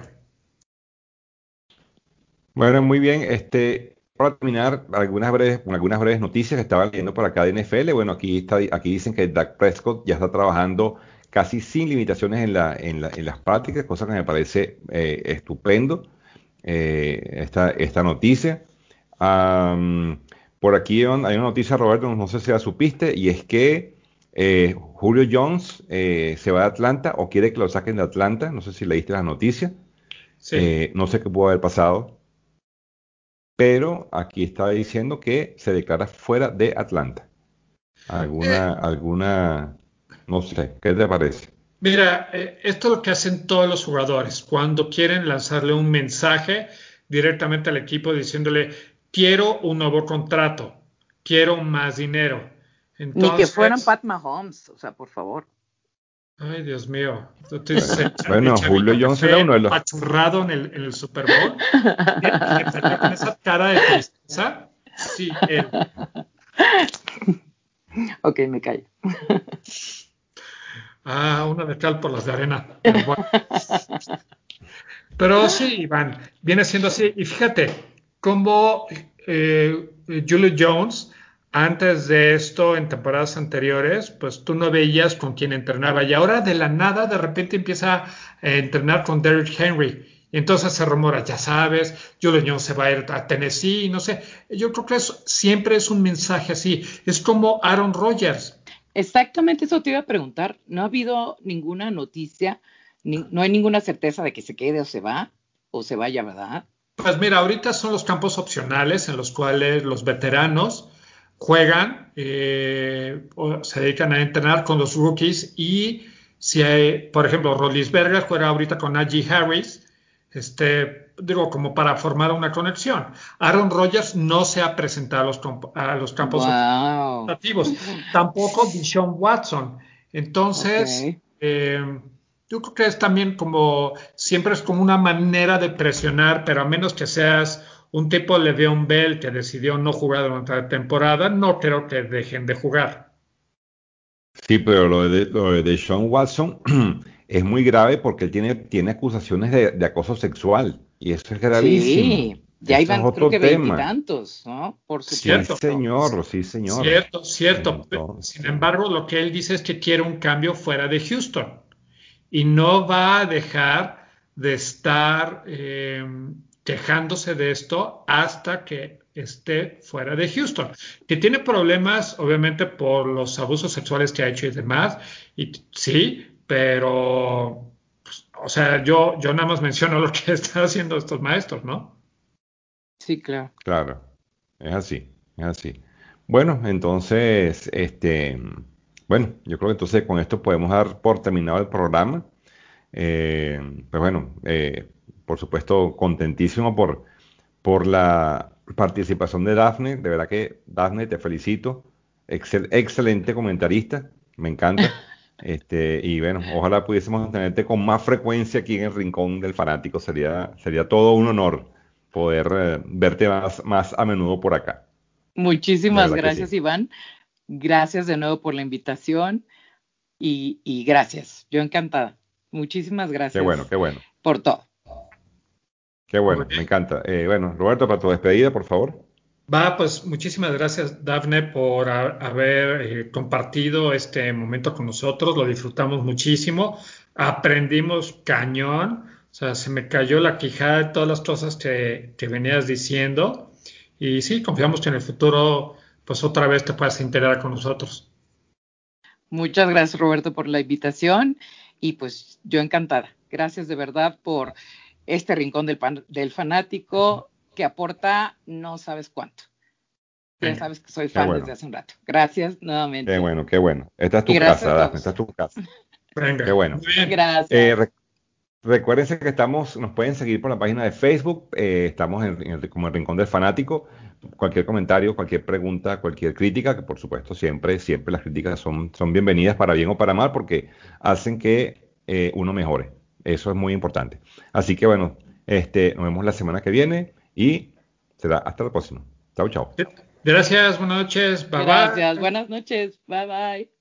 Bueno, muy bien. Este, para terminar, algunas breves, algunas breves noticias que estaba leyendo por acá de N F L. Bueno, aquí está, aquí dicen que Dak Prescott ya está trabajando casi sin limitaciones en la, en la- en las prácticas, cosa que me parece eh, estupendo, eh, esta, esta noticia. Am, por aquí hay una noticia, Roberto, no sé si la supiste, y es que eh, Julio Jones eh, se va de Atlanta o quiere que lo saquen de Atlanta. No sé si leíste la noticia. Sí. Eh, no sé qué pudo haber pasado, pero aquí está diciendo que se declara fuera de Atlanta. Eh, ¿Alguna, alguna, no sé, qué te parece? Mira, eh, esto es lo que hacen todos los jugadores cuando quieren lanzarle un mensaje directamente al equipo diciéndole, quiero un nuevo contrato, quiero más dinero. Ni que fueran Entonces, Pat Mahomes, o sea, por favor. ay Dios mío, tú te dices Bueno, el, cha- el bueno, Julio chavito que Jones era fue uno de los... apachurrado en el, en el Super Bowl y que, y que salió con esa cara de tristeza. Sí, él. Ok, me callo. Ah, una de cal por las de arena, pero bueno. Pero sí, Iván, viene siendo así. Y fíjate, como eh, Julio Jones, antes de esto, en temporadas anteriores, pues tú no veías con quién entrenaba. Y ahora de la nada, de repente empieza a entrenar con Derrick Henry. Y entonces se rumora, ya sabes, Julio Jones se va a ir a Tennessee, no sé. Yo creo que eso siempre es un mensaje así. Es como Aaron Rodgers. Exactamente eso te iba a preguntar. No ha habido ninguna noticia, ni- no hay ninguna certeza de que se quede o se va, o se vaya, ¿verdad? Pues mira, ahorita son los campos opcionales en los cuales los veteranos juegan, eh, o se dedican a entrenar con los rookies y si hay, por ejemplo, Roethlisberger juega ahorita con Najee Harris, este, digo, como para formar una conexión. Aaron Rodgers no se ha presentado a los, a los campos Wow. optativos, tampoco Deshaun Watson. Ok. Entonces, eh, yo creo que es también como, siempre es como una manera de presionar, pero a menos que seas un tipo Le'Veon Bell que decidió no jugar durante la temporada, no creo que dejen de jugar. Sí, pero lo de, lo de Deshaun Watson es muy grave porque él tiene, tiene acusaciones de, de acoso sexual y eso es gravísimo. Sí, ya Eso es iban, creo otro que tema. veintitantos, ¿no? Por Sí, supuesto. Cierto, señor, sí, señor. cierto, cierto. Sin Entonces, embargo, lo que él dice es que quiere un cambio fuera de Houston y no va a dejar de estar eh, quejándose de esto hasta que esté fuera de Houston, que tiene problemas obviamente por los abusos sexuales que ha hecho y demás, y sí, pero, pues, o sea, yo, yo nada más menciono lo que están haciendo estos maestros, ¿no? Sí, claro. claro, es así, es así. Bueno, entonces, este, bueno, yo creo que entonces con esto podemos dar por terminado el programa. Eh, pues bueno, eh, por supuesto, contentísimo por, por la participación de Dafne. De verdad que, Dafne, te felicito. Excel- excelente comentarista, me encanta. Este, y bueno, ojalá pudiésemos tenerte con más frecuencia aquí en el Rincón del Fanático. Sería, sería todo un honor poder eh, verte más, más a menudo por acá. De Muchísimas verdad que sí. gracias, Iván. Gracias de nuevo por la invitación y, y gracias. Yo encantada. Muchísimas Qué bueno, gracias qué bueno, por todo. qué Muy bueno, me bien. encanta. Eh, bueno, Roberto, para tu despedida, por favor. Va, pues muchísimas gracias, Dafne, por ha- haber eh, compartido este momento con nosotros. Lo disfrutamos muchísimo. Aprendimos cañón. O sea, se me cayó la quijada de todas las cosas que, que venías diciendo. Y sí, confiamos que en el futuro, pues otra vez te puedas integrar con nosotros. Muchas gracias, Roberto, por la invitación y pues yo encantada. Gracias de verdad por este rincón del, pan- del fanático que aporta no sabes cuánto. Ya Venga. sabes que soy Qué fan desde bueno, hace un rato. Gracias qué nuevamente. bueno, qué bueno. Esta es Y tu gracias casa, a Dafne, esta todos. es tu casa. Qué Venga. bueno. Muy bien. Eh, Gracias. re- Recuérdense que estamos, nos pueden seguir por la página de Facebook, eh, estamos en, en el- como el Rincón del Fanático. Cualquier comentario, cualquier pregunta, cualquier crítica, que por supuesto siempre, siempre las críticas son, son bienvenidas para bien o para mal porque hacen que eh, uno mejore. Eso es muy importante. Así que bueno, este, nos vemos la semana que viene y será hasta la próxima. Chao, chao. Gracias, buenas noches. Bye Gracias. bye. Buenas noches. Bye bye.